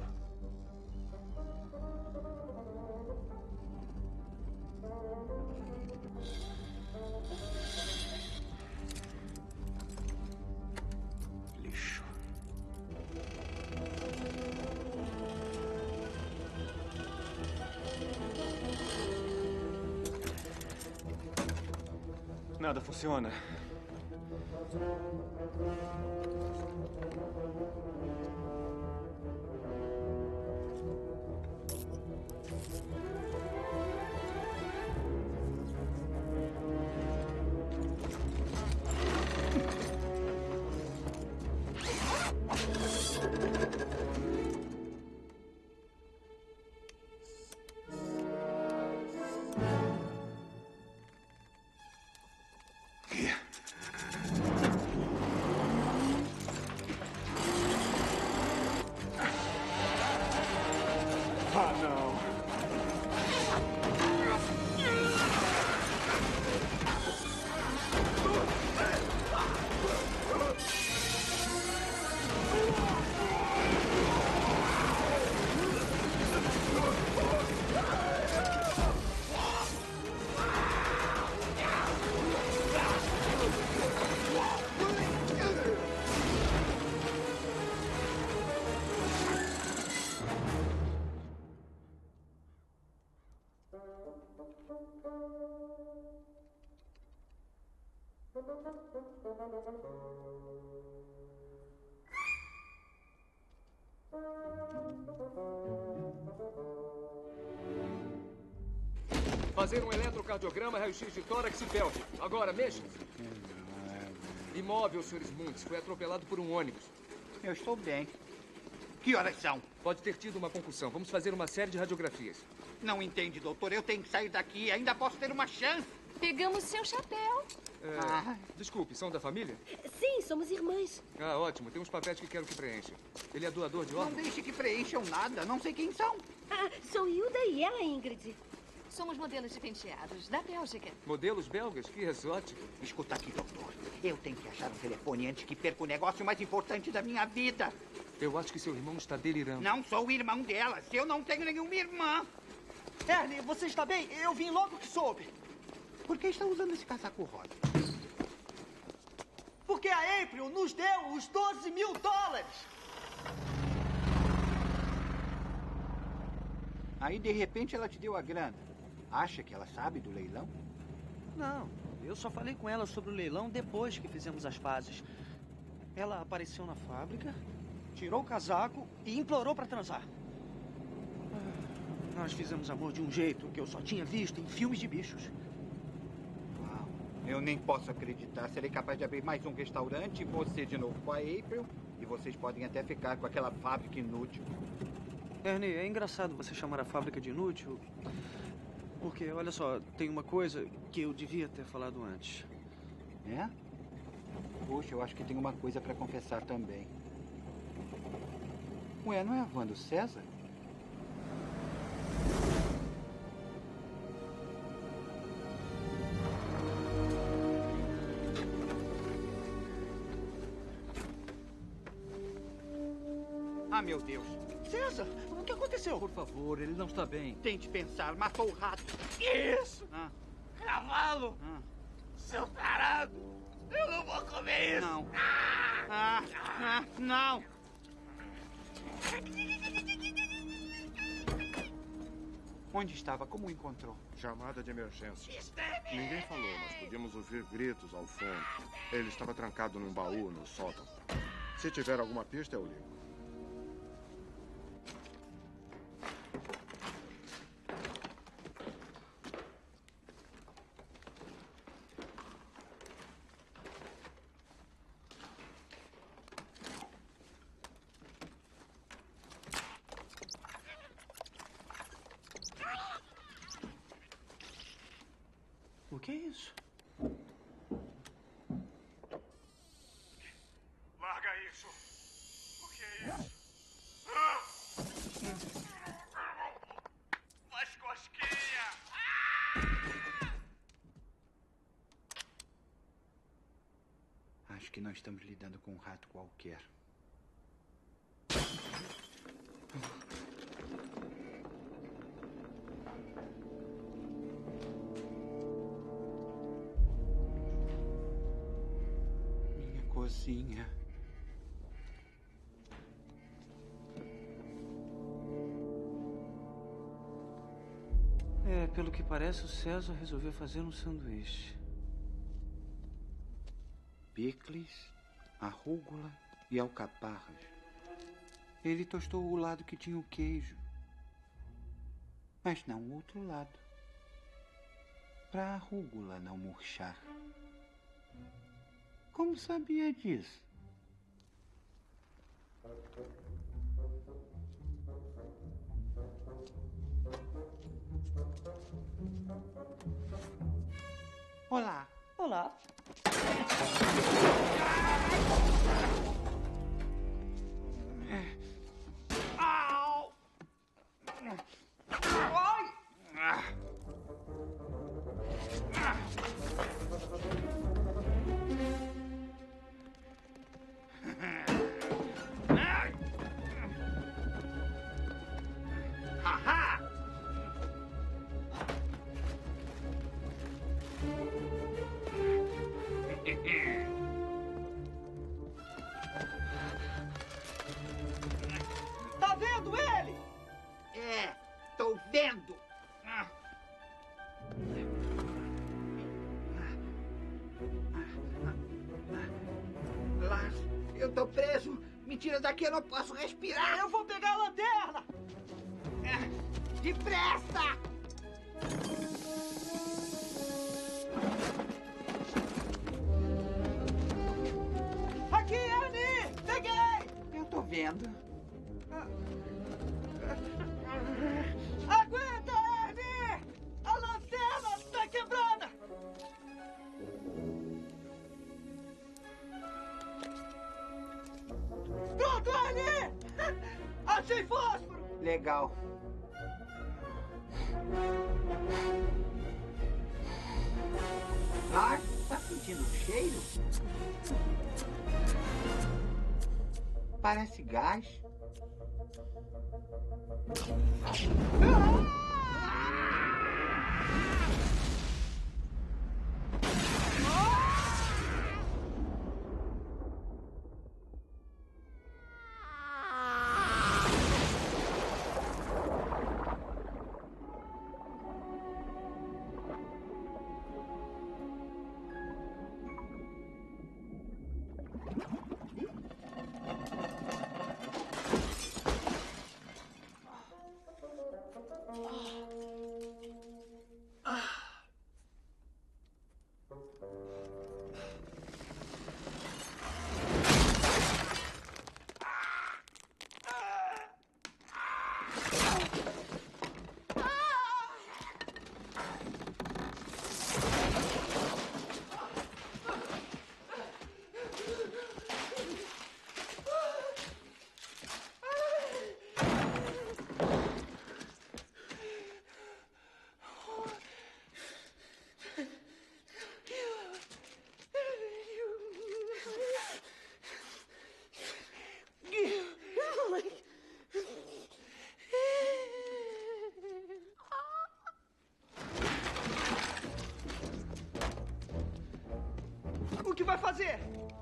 Lixo. Nada funciona. Fazer um eletrocardiograma, raio-x de tórax e pelve. Agora, mexa-se. Imóvel, Sr. Smuntz. Foi atropelado por um ônibus. Eu estou bem. Que horas são? Pode ter tido uma concussão. Vamos fazer uma série de radiografias. Não entende, doutor. Eu tenho que sair daqui. Ainda posso ter uma chance. Pegamos seu chapéu. Desculpe, são da família? Sim, somos irmãs. Ah, ótimo. Tem uns papéis que quero que preencha. Ele é doador de órgãos? Não deixe que preencham nada. Não sei quem são. Sou Hilda e ela, Ingrid. Somos modelos de penteados da Bélgica. Modelos belgas? Que exótico. Escuta aqui, doutor. Eu tenho que achar um telefone antes que perca o negócio mais importante da minha vida. Eu acho que seu irmão está delirando. Não sou o irmão dela. Se eu não tenho nenhuma irmã. Ernie, você está bem? Eu vim logo que soube. Por que está usando esse casaco rosa? Porque a April nos deu os $12 mil. Aí, de repente, ela te deu a grana. Acha que ela sabe do leilão? Não, eu só falei com ela sobre o leilão depois que fizemos as pazes. Ela apareceu na fábrica, tirou o casaco e implorou para transar. Nós fizemos amor de um jeito que eu só tinha visto em filmes de bichos. Uau, eu nem posso acreditar. Serei capaz de abrir mais um restaurante, você de novo com a April, e vocês podem até ficar com aquela fábrica inútil. Ernie, é engraçado você chamar a fábrica de inútil, porque, olha só, tem uma coisa que eu devia ter falado antes. É? Puxa, eu acho que tem uma coisa para confessar também. Ué, não é a van do César? Ah, meu Deus. César, o que aconteceu? Por favor, ele não está bem. Tente pensar. Matou o rato. Isso! Cavalo! Seu tarado! Eu não vou comer isso! Não. Não! Onde estava? Como o encontrou? Chamada de emergência. Ninguém falou, mas podíamos ouvir gritos ao fundo. Ele estava trancado num baú no sótão. Se tiver alguma pista, eu ligo. O que é isso? Larga isso! O que é isso? Faz cosquinha! Acho que nós estamos lidando com um rato qualquer. Cozinha. Pelo que parece, o César resolveu fazer um sanduíche. Picles, arúgula e alcaparras. Ele tostou o lado que tinha o queijo, mas não o outro lado, para a arúgula não murchar. Como sabia disso? Olá. Olá. Au! Ai! tô preso. Me tira daqui, eu não posso respirar. Eu vou pegar a lanterna. Depressa! Aqui, Ernie! Peguei! Eu tô vendo. Aguenta, Ernie! A lanterna está quebrada! Pronto, Ernie! Achei fósforo! Legal. Ah, tá sentindo o cheiro? Parece gás. O que vai fazer?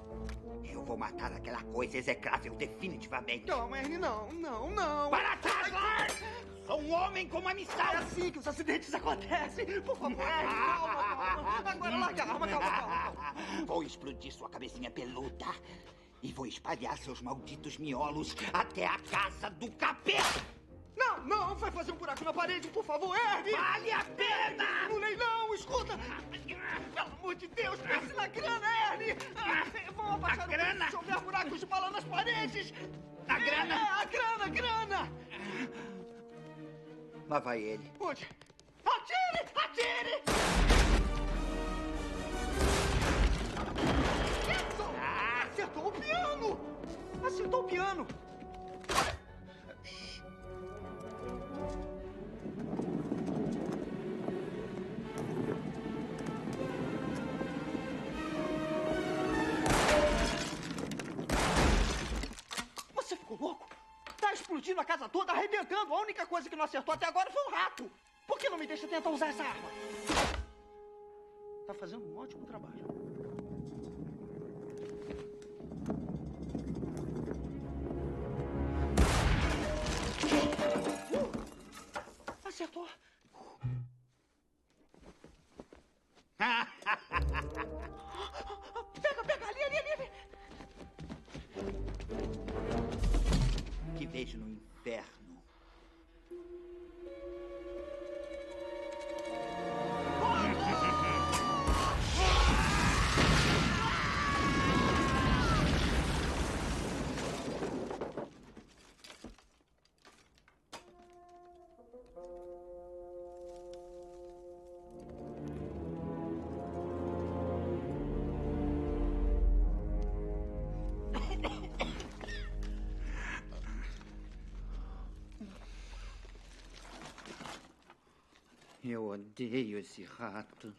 Eu vou matar aquela coisa execrável definitivamente. Não, Ernie, não. Para trás! Sou um homem com uma missão! É assim que os acidentes acontecem. Por favor, Ernie, calma. Agora larga a arma, calma. Vou explodir sua cabecinha peluda. E vou espalhar seus malditos miolos até a casa do capeta! Não, vai fazer um buraco na parede, por favor, Ernie! Vale a pena! No leilão, escuta! Pelo amor de Deus, pense na grana, Ernie! Vão abaixar o preço se houver buracos de bala nas paredes! Na grana? A grana! Lá vai ele. Onde? Atire! Acertou o piano! Acertou o piano! Você ficou louco? Tá explodindo a casa toda, arrebentando. A única coisa que não acertou até agora foi um rato. Por que não me deixa tentar usar essa arma? Tá fazendo um ótimo trabalho. Acertou. Pega, ali. Que vejo no inferno. Eu odeio esse rato.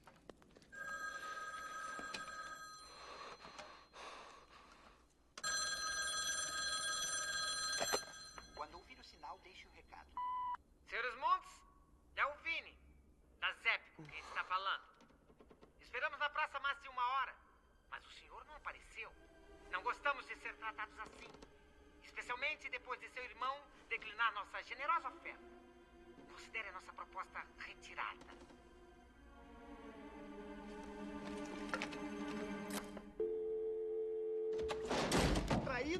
Quando ouvir o sinal, deixe o recado. Senhores Montes, é o Vini, da Zépico, quem está falando. Esperamos na praça mais de 1 hora, mas o senhor não apareceu. Não gostamos de ser tratados assim, especialmente depois de seu irmão declinar nossa generosa oferta. Considere a nossa proposta retirada.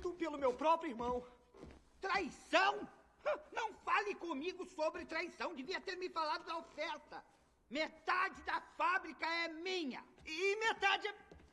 traído pelo meu próprio irmão. Traição? Não fale comigo sobre traição. Devia ter me falado da oferta. Metade da fábrica é minha. E metade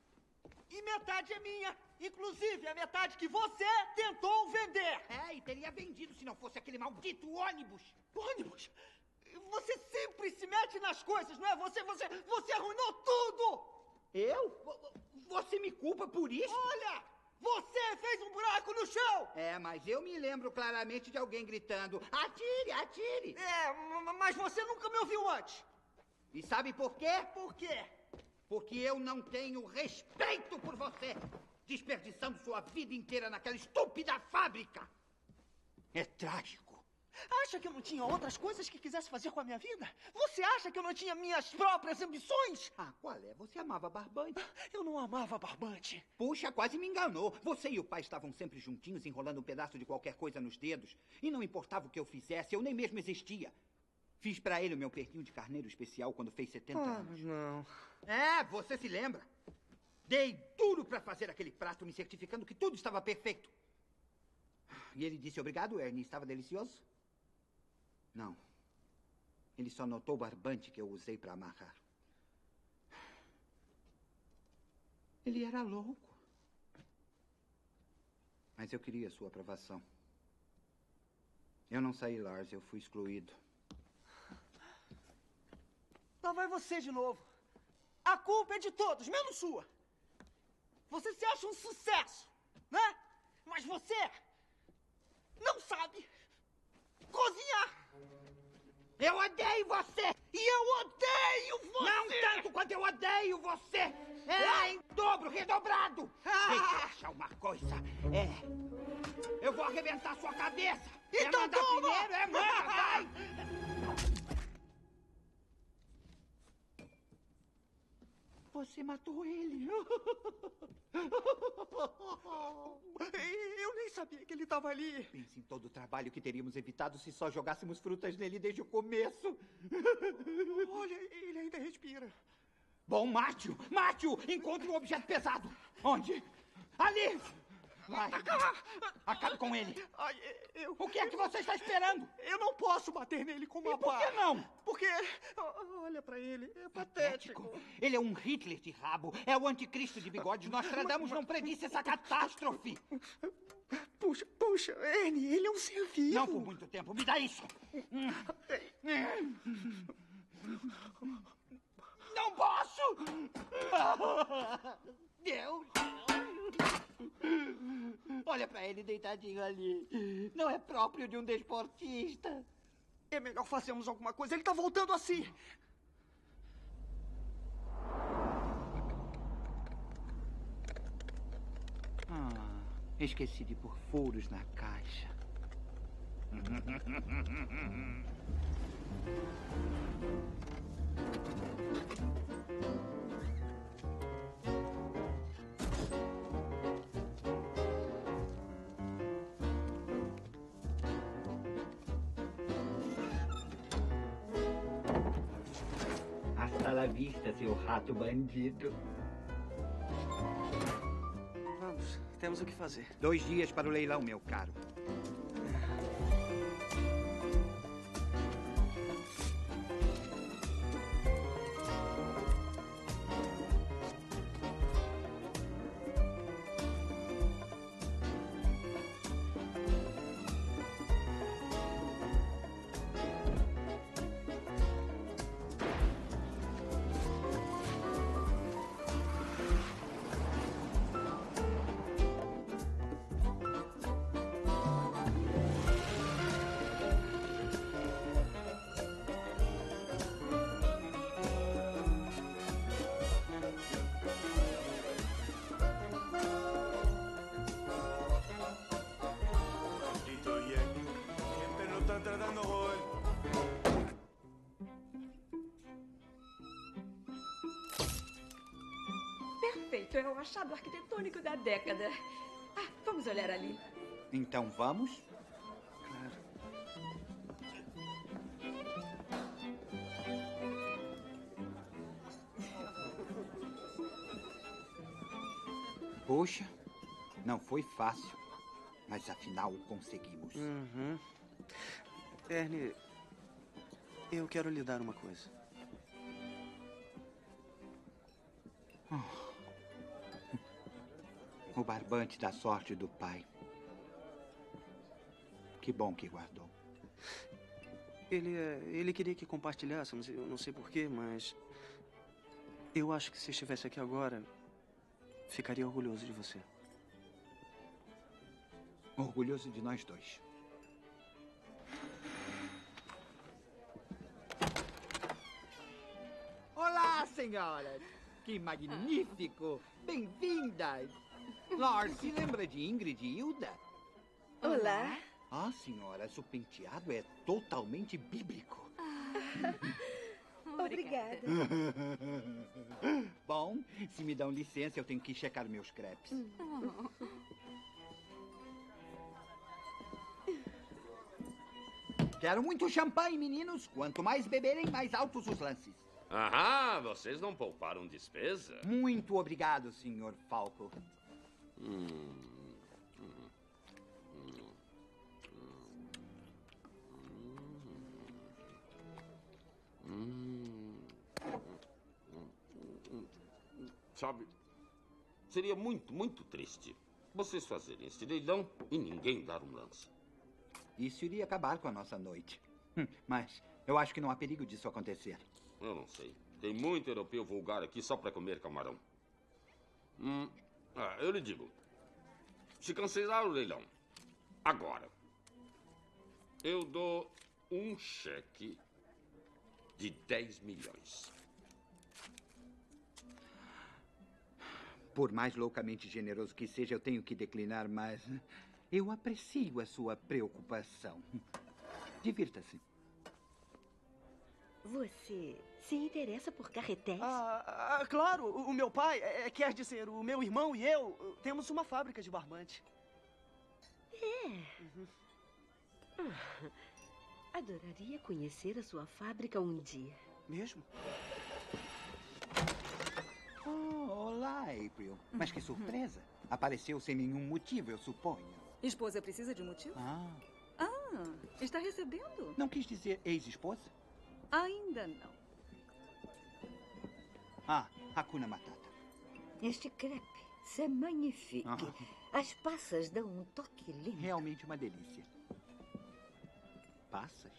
é minha. Inclusive, a metade que você tentou vender. É, e teria vendido se não fosse aquele maldito ônibus. Ônibus? Você sempre se mete nas coisas, não é? Você arruinou tudo! Eu? Você me culpa por isso? Olha! Você fez um buraco no chão! É, mas eu me lembro claramente de alguém gritando: atire, atire! É, mas você nunca me ouviu antes. E sabe por quê? Por quê? Porque eu não tenho respeito por você, desperdiçando sua vida inteira naquela estúpida fábrica. É trágico. Acha que eu não tinha outras coisas que quisesse fazer com a minha vida? Você acha que eu não tinha minhas próprias ambições? Ah, qual é? Você amava Barbante? Eu não amava Barbante. Puxa, quase me enganou. Você e o pai estavam sempre juntinhos, enrolando um pedaço de qualquer coisa nos dedos. E não importava o que eu fizesse, eu nem mesmo existia. Fiz pra ele o meu perninho de carneiro especial quando fez 70 anos. Não. É, você se lembra? Dei duro pra fazer aquele prato, me certificando que tudo estava perfeito. E ele disse obrigado, Ernie. Estava delicioso? Não. Ele só notou o barbante que eu usei para amarrar. Ele era louco. Mas eu queria sua aprovação. Eu não saí, Lars. Eu fui excluído. Lá vai você de novo. A culpa é de todos, menos sua. Você se acha um sucesso, né? Mas você não sabe cozinhar. Eu odeio você! E eu odeio você! Não tanto quanto eu odeio você! É em dobro, redobrado! Deixa eu achar uma coisa. Eu vou arrebentar sua cabeça! Então mandar toma! primeiro, manda, vai! Você matou ele. Eu nem sabia que ele estava ali. Pense em todo o trabalho que teríamos evitado se só jogássemos frutas nele desde o começo. Olha, ele ainda respira. Bom, mate-o! Mate-o! Encontre um objeto pesado. Onde? Ali! Vai. Acabe com ele. O que é que você está esperando? Eu não posso bater nele com uma pá. Por que não? Porque, olha pra ele, é patético. Ele é um Hitler de rabo. É o anticristo de bigode. Nostradamus não predisse essa catástrofe. Puxa, Ernie, ele é um ser vivo. Não por muito tempo. Me dá isso. Não posso! Deus! Olha pra ele deitadinho ali. Não é próprio de um desportista. É melhor fazermos alguma coisa. Ele tá voltando assim. Esqueci de pôr furos na caixa. Hasta la vista, seu rato bandido. Vamos, temos o que fazer. 2 dias para o leilão, meu caro. Perfeito, é o achado arquitetônico da década. Vamos olhar ali. Então vamos? Puxa, não foi fácil. Mas afinal conseguimos. Ernie, eu quero lhe dar uma coisa. O barbante da sorte do pai. Que bom que guardou. Ele queria que compartilhássemos, eu não sei porquê, mas... Eu acho que se estivesse aqui agora, ficaria orgulhoso de você. Orgulhoso de nós dois. Olá, senhoras! Que magnífico! Bem-vindas! Lars, se lembra de Ingrid e Hilda? Olá. Ah, senhoras, o penteado é totalmente bíblico. Obrigada. Bom, se me dão licença, eu tenho que checar meus crepes. Quero muito champanhe, meninos. Quanto mais beberem, mais altos os lances. Aham, vocês não pouparam despesa? Muito obrigado, Sr. Falco. Sabe, seria muito, muito triste vocês fazerem esse leilão e ninguém dar um lance. Isso iria acabar com a nossa noite. Mas eu acho que não há perigo disso acontecer. Eu não sei. Tem muito europeu vulgar aqui só para comer camarão. Eu lhe digo. Se cancelar o leilão agora, eu dou um cheque de 10 milhões. Por mais loucamente generoso que seja, eu tenho que declinar, mas eu aprecio a sua preocupação. Divirta-se. Você se interessa por carretéis? Claro, o meu pai, quer dizer, o meu irmão e eu, temos uma fábrica de barbante. Adoraria conhecer a sua fábrica um dia. Mesmo? Olá, April. Mas que surpresa. Apareceu sem nenhum motivo, eu suponho. Esposa precisa de um motivo? Está recebendo? Não quis dizer ex-esposa? Ainda não. Hakuna Matata. Este crepe, c'est magnifique. As passas dão um toque lindo. Realmente uma delícia. Passas?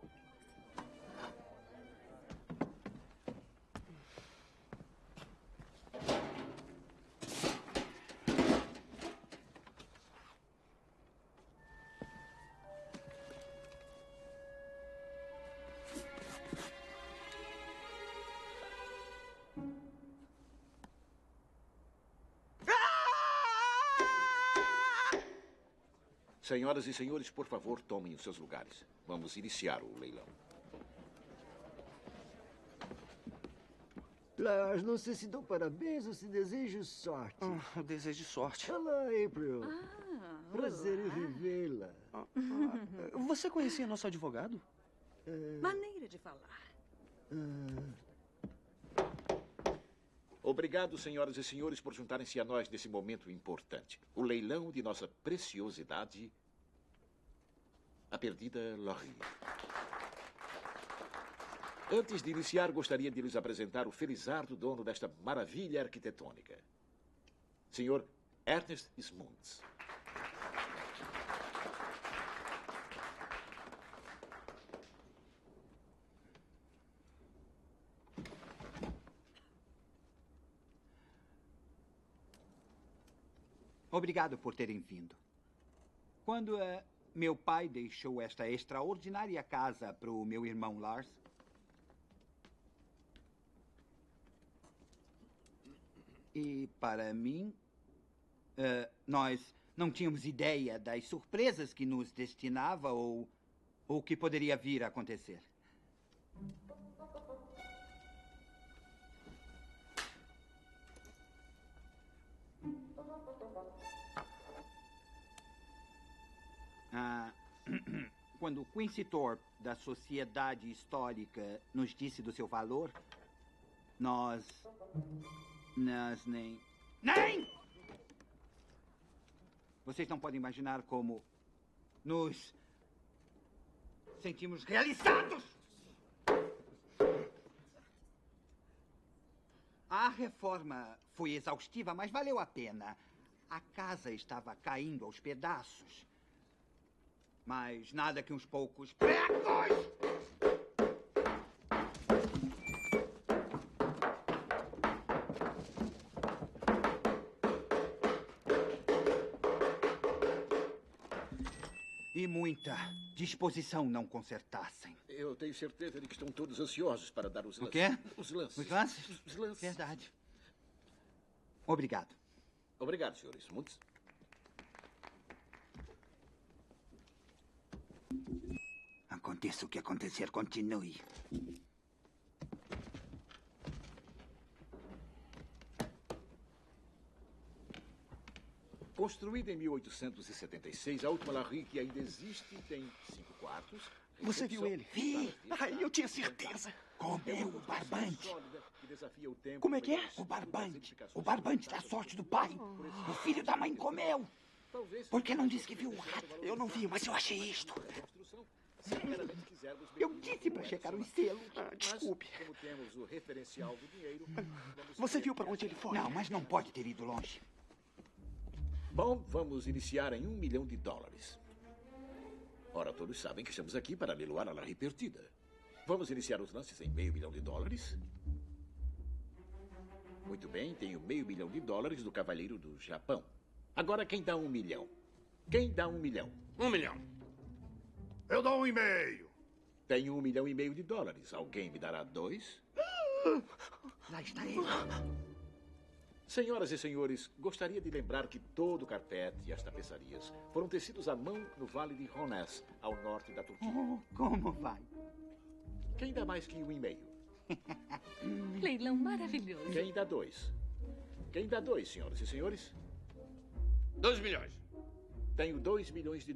Senhoras e senhores, por favor, tomem os seus lugares. Vamos iniciar o leilão. Lars, não sei se dou parabéns ou se desejo sorte. Eu desejo sorte. Olá, April. Prazer em revê-la. Você conhecia nosso advogado? Maneira de falar. Obrigado, senhoras e senhores, por juntarem-se a nós nesse momento importante. O leilão de nossa preciosidade, a perdida Laurie. Antes de iniciar, gostaria de lhes apresentar o felizardo dono desta maravilha arquitetônica, Sr. Ernest Smuntz. Obrigado por terem vindo. Quando meu pai deixou esta extraordinária casa para o meu irmão Lars, e para mim, nós não tínhamos ideia das surpresas que nos destinava ou que poderia vir a acontecer. Quando Quincy Thorpe, da Sociedade Histórica, nos disse do seu valor, nós nem... Vocês não podem imaginar como nos sentimos realizados. A reforma foi exaustiva, mas valeu a pena. A casa estava caindo aos pedaços. Mas nada que uns poucos pregos! E muita disposição não consertassem. Eu tenho certeza de que estão todos ansiosos para dar os lances. O quê? Os lances. Os lances? Os lances. Verdade. Obrigado. Obrigado, senhores. Muitos. Aconteça o que acontecer, continue. Construída em 1876, a última Larry que ainda existe tem 5 quartos. Você viu ele? Vi. Ai, eu tinha certeza. Como é o barbante? Como é que é? O barbante. O barbante da sorte do pai. O filho da mãe comeu. Por que não disse que viu um rato? Eu não vi, mas eu achei isto. Eu disse para checar os selos. Desculpe. Como temos o referencial do dinheiro... Você viu para onde ele foi? Não, mas não pode ter ido longe. Bom, vamos iniciar em $1 milhão. Ora, todos sabem que estamos aqui para leiloar a Larry perdida. Vamos iniciar os lances em $500 mil. Muito bem, tenho $500 mil do Cavaleiro do Japão. Agora, quem dá $1 milhão? Quem dá $1 milhão? $1 milhão. Eu dou $1,5 milhão. Tenho $1,5 milhão. Alguém me dará 2? Lá está ele. Senhoras e senhores, gostaria de lembrar que todo o carpete e as tapeçarias foram tecidos à mão no Vale de Ronés, ao norte da Turquia. Oh, como vai? Quem dá mais que $1,5 milhão? Leilão maravilhoso. Quem dá 2? Quem dá 2, senhoras e senhores? 2 milhões. Tenho $2 milhões.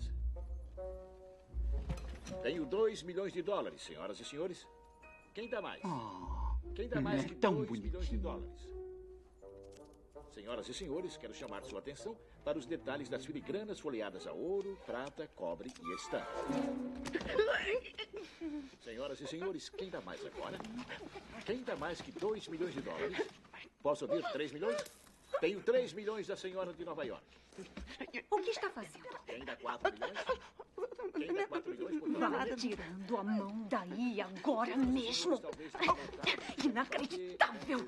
Tenho $2 milhões, senhoras e senhores. Quem dá mais? Quem dá mais que $2 milhões? Senhoras e senhores, quero chamar sua atenção para os detalhes das filigranas folheadas a ouro, prata, cobre e estanho. Senhoras e senhores, quem dá mais agora? Quem dá mais que $2 milhões? Posso ouvir 3 milhões? Tenho 3 milhões da senhora de Nova York. O que está fazendo? Quem dá 4 milhões? Quem dá 4 milhões por Vá tirando a mão daí agora mesmo. Inacreditável.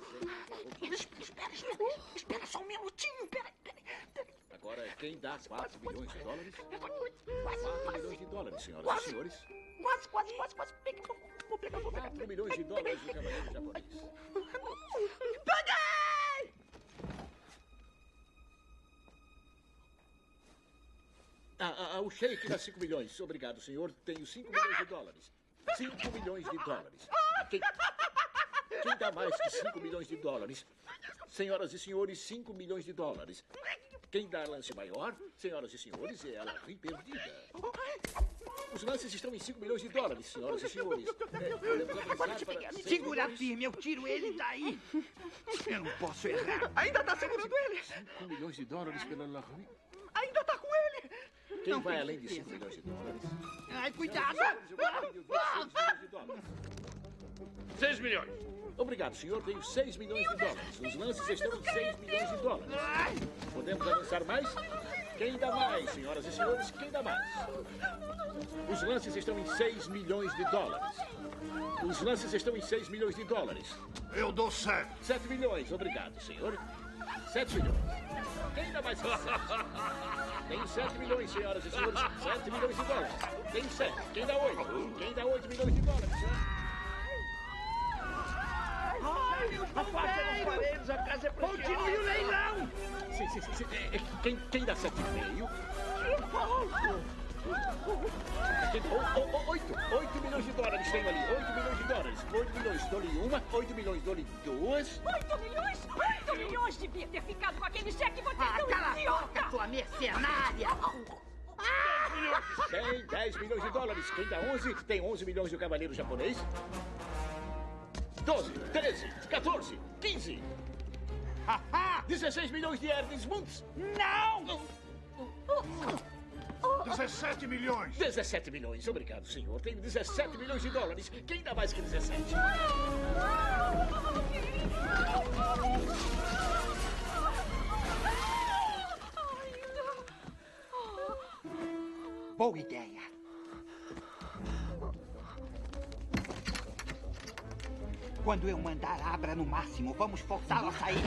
Espera só um minutinho. Agora, quem dá $4 milhões? $4 milhões, senhoras e senhores. Quase. Vou pegar. $4 milhões do Cavaleiro Japonês. Peguei! O sheik dá $5 milhões. Obrigado, senhor. Tenho $5 milhões. $5 milhões. Quem dá mais que $5 milhões? Senhoras e senhores, $5 milhões. Quem dá lance maior, senhoras e senhores, é a Larry perdida. Os lances estão em $5 milhões, senhoras e senhores. Segura firme, eu tiro ele daí. Eu não posso errar. Ainda tá segurando ele. $5 milhões pela Larry. Ainda tá com ele. Quem vai além de $5 milhões? Ai, cuidado. $6 milhões. Obrigado, senhor. Tenho $6 milhões. Os lances estão em $6 milhões. Podemos avançar mais? Quem dá mais, senhoras e senhores? Quem dá mais? Os lances estão em $6 milhões. Os lances estão em $6 milhões. Eu dou 7. 7 milhões. Obrigado, senhor. 7 milhões. Quem dá mais que 7? Tenho 7 milhões, senhoras e senhores. $7 milhões. Tenho 7. Quem dá 8? Quem dá $8 milhões, senhor? Afasta as paredes, a casa é preciosa. Continue o leilão! Sim. Quem dá 7,5? 8 milhões tenho ali. $8 milhões. 8 milhões, dou-lhe uma. 8 milhões, dou-lhe 2. 8 milhões? 8 milhões devia ter ficado com aquele cheque. Você é tão idiota! Tua mercenária! Tem $10 milhões. Quem dá 11? Tem $11 milhões do Cavaleiro Japonês. 12, 13, 14, 15. 16 milhões de Ernest Muntz. Não! 17 milhões. 17 milhões, obrigado, senhor. Tenho 17 milhões de dólares. Quem dá mais que 17? Boa ideia. Quando eu mandar, abra no máximo. Vamos forçá-lo a sair.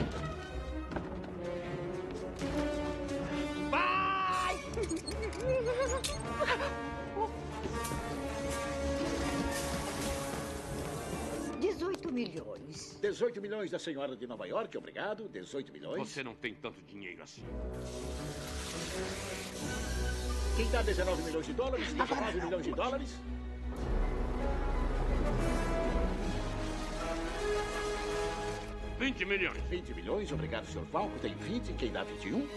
Vai! 18 milhões. 18 milhões da senhora de Nova York, obrigado. 18 milhões. Você não tem tanto dinheiro assim. Quem dá 19 milhões de dólares? 19 milhões de dólares? $20 milhões. 20 milhões, obrigado, senhor Falco. Tem 20. Quem dá 21?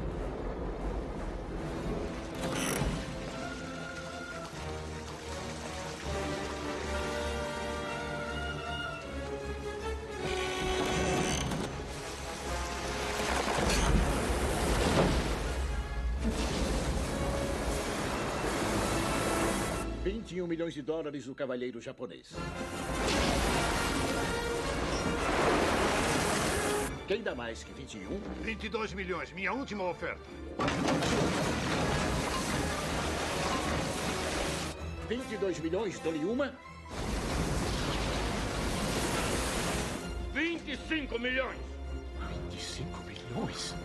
$21 milhões de dólares do cavalheiro japonês. Quem dá mais que 21? 22 milhões, minha última oferta. 22 milhões, dou-lhe uma. 25 milhões. 25 milhões?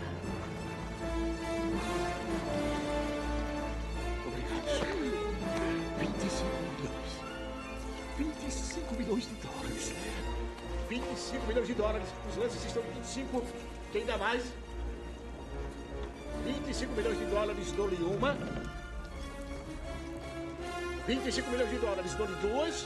Obrigado, senhor. 25 milhões. 25 milhões de dólares. 25 milhões de dólares. Os lances estão em 25. Quem dá mais? 25 milhões de dólares, dou-lhe uma. 25 milhões de dólares, dou-lhe duas.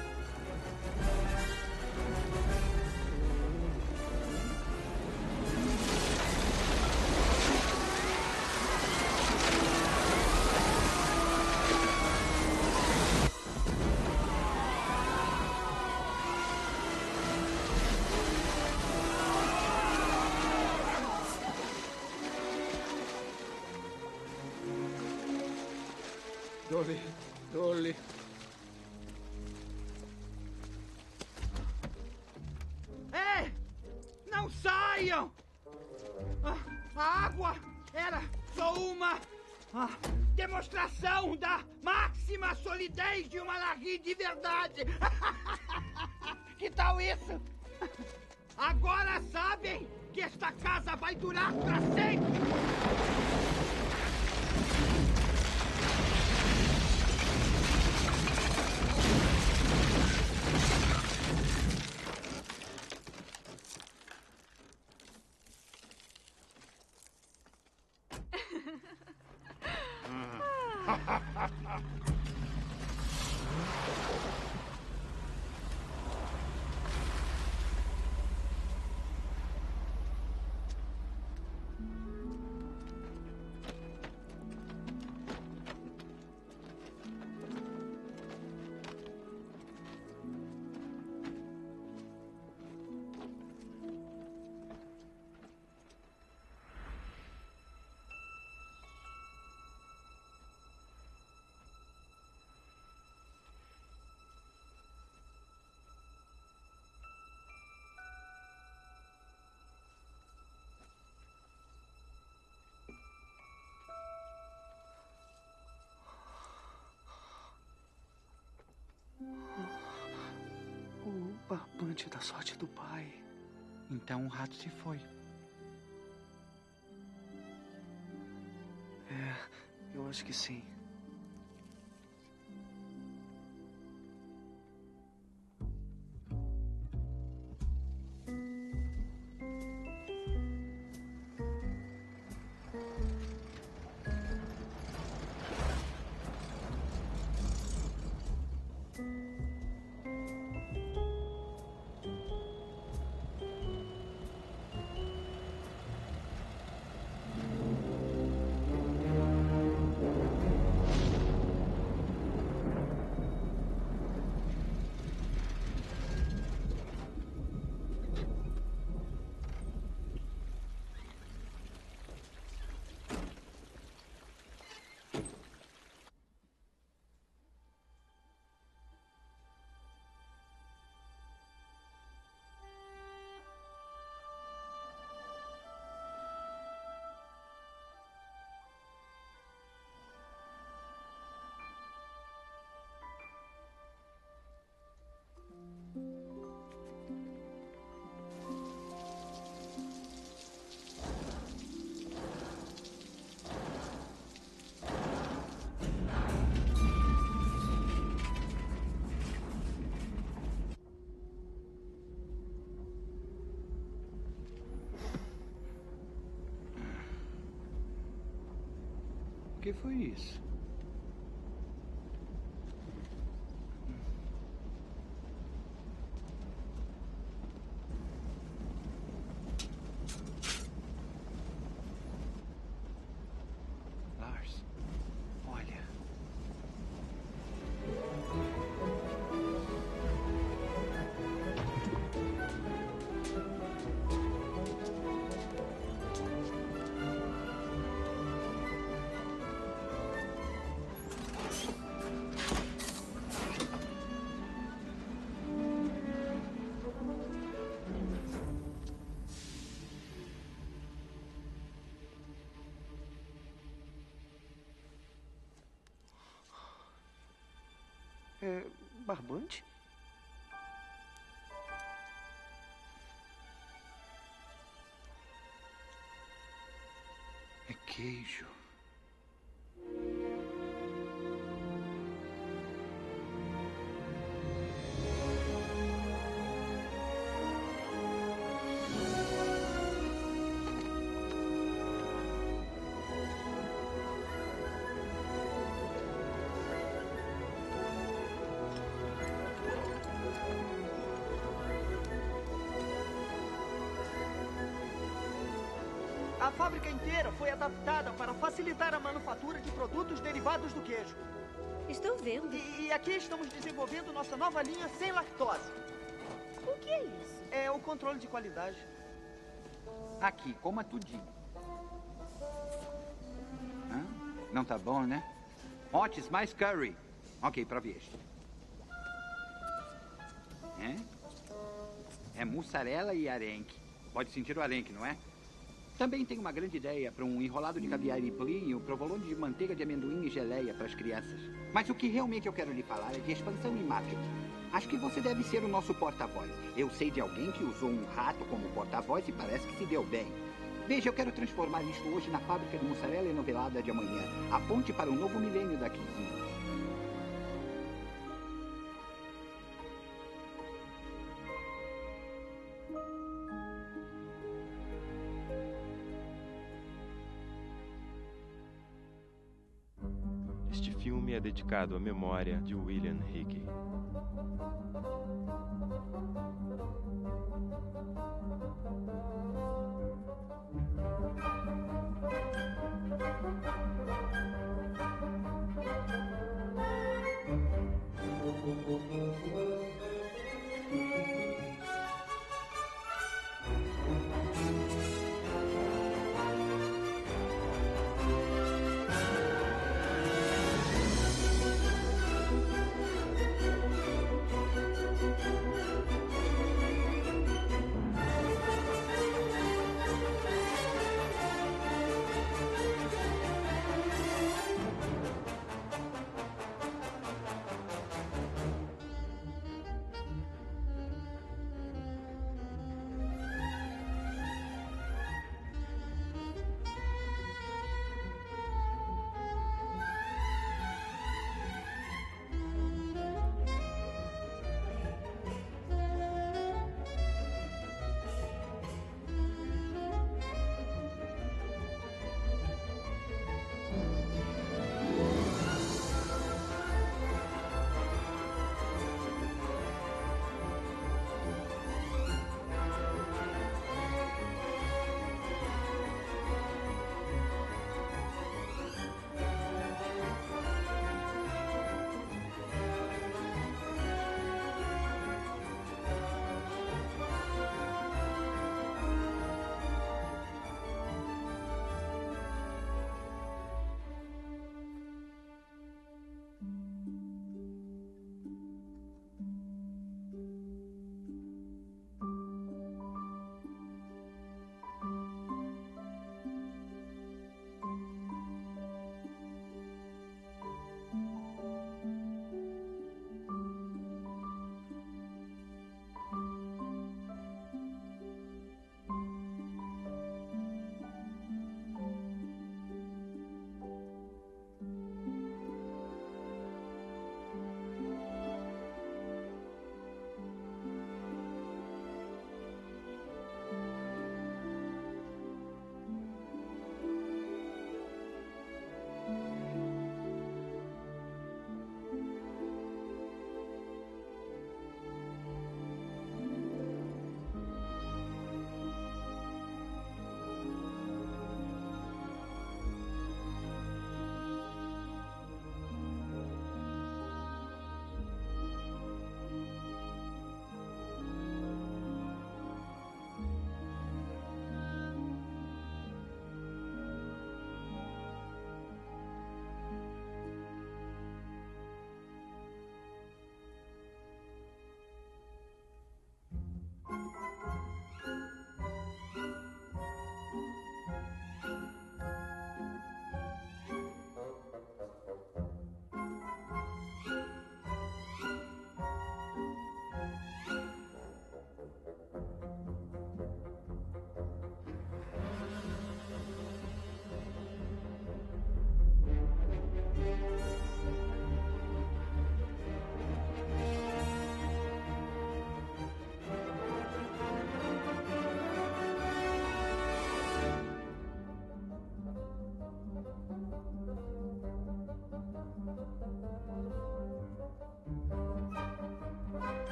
Dole. Ei! Não saiam! A água era só uma demonstração da máxima solidez de uma Larry de verdade. Que tal isso? Agora sabem que esta casa vai durar para sempre. O barbante da sorte do pai. Então o rato se foi. É, eu acho que sim. que foi isso? Lars, olha. É barbante? É queijo. A fábrica inteira foi adaptada para facilitar a manufatura de produtos derivados do queijo. Estou vendo. E aqui estamos desenvolvendo nossa nova linha sem lactose. O que é isso? É o controle de qualidade. Aqui, coma tudinho. Hã? Não tá bom, né? Otis, mais curry. Ok, prove este. É mussarela e arenque. Pode sentir o arenque, não é? Também tenho uma grande ideia para um enrolado de caviar e brie, o provolone de manteiga de amendoim e geleia para as crianças. Mas o que realmente eu quero lhe falar é de expansão e marketing. Acho que você deve ser o nosso porta-voz. Eu sei de alguém que usou um rato como porta-voz e parece que se deu bem. Veja, eu quero transformar isto hoje na fábrica de mussarela enovelada de amanhã. A ponte para um novo milênio da cozinha. Este filme é dedicado à memória de William Hickey.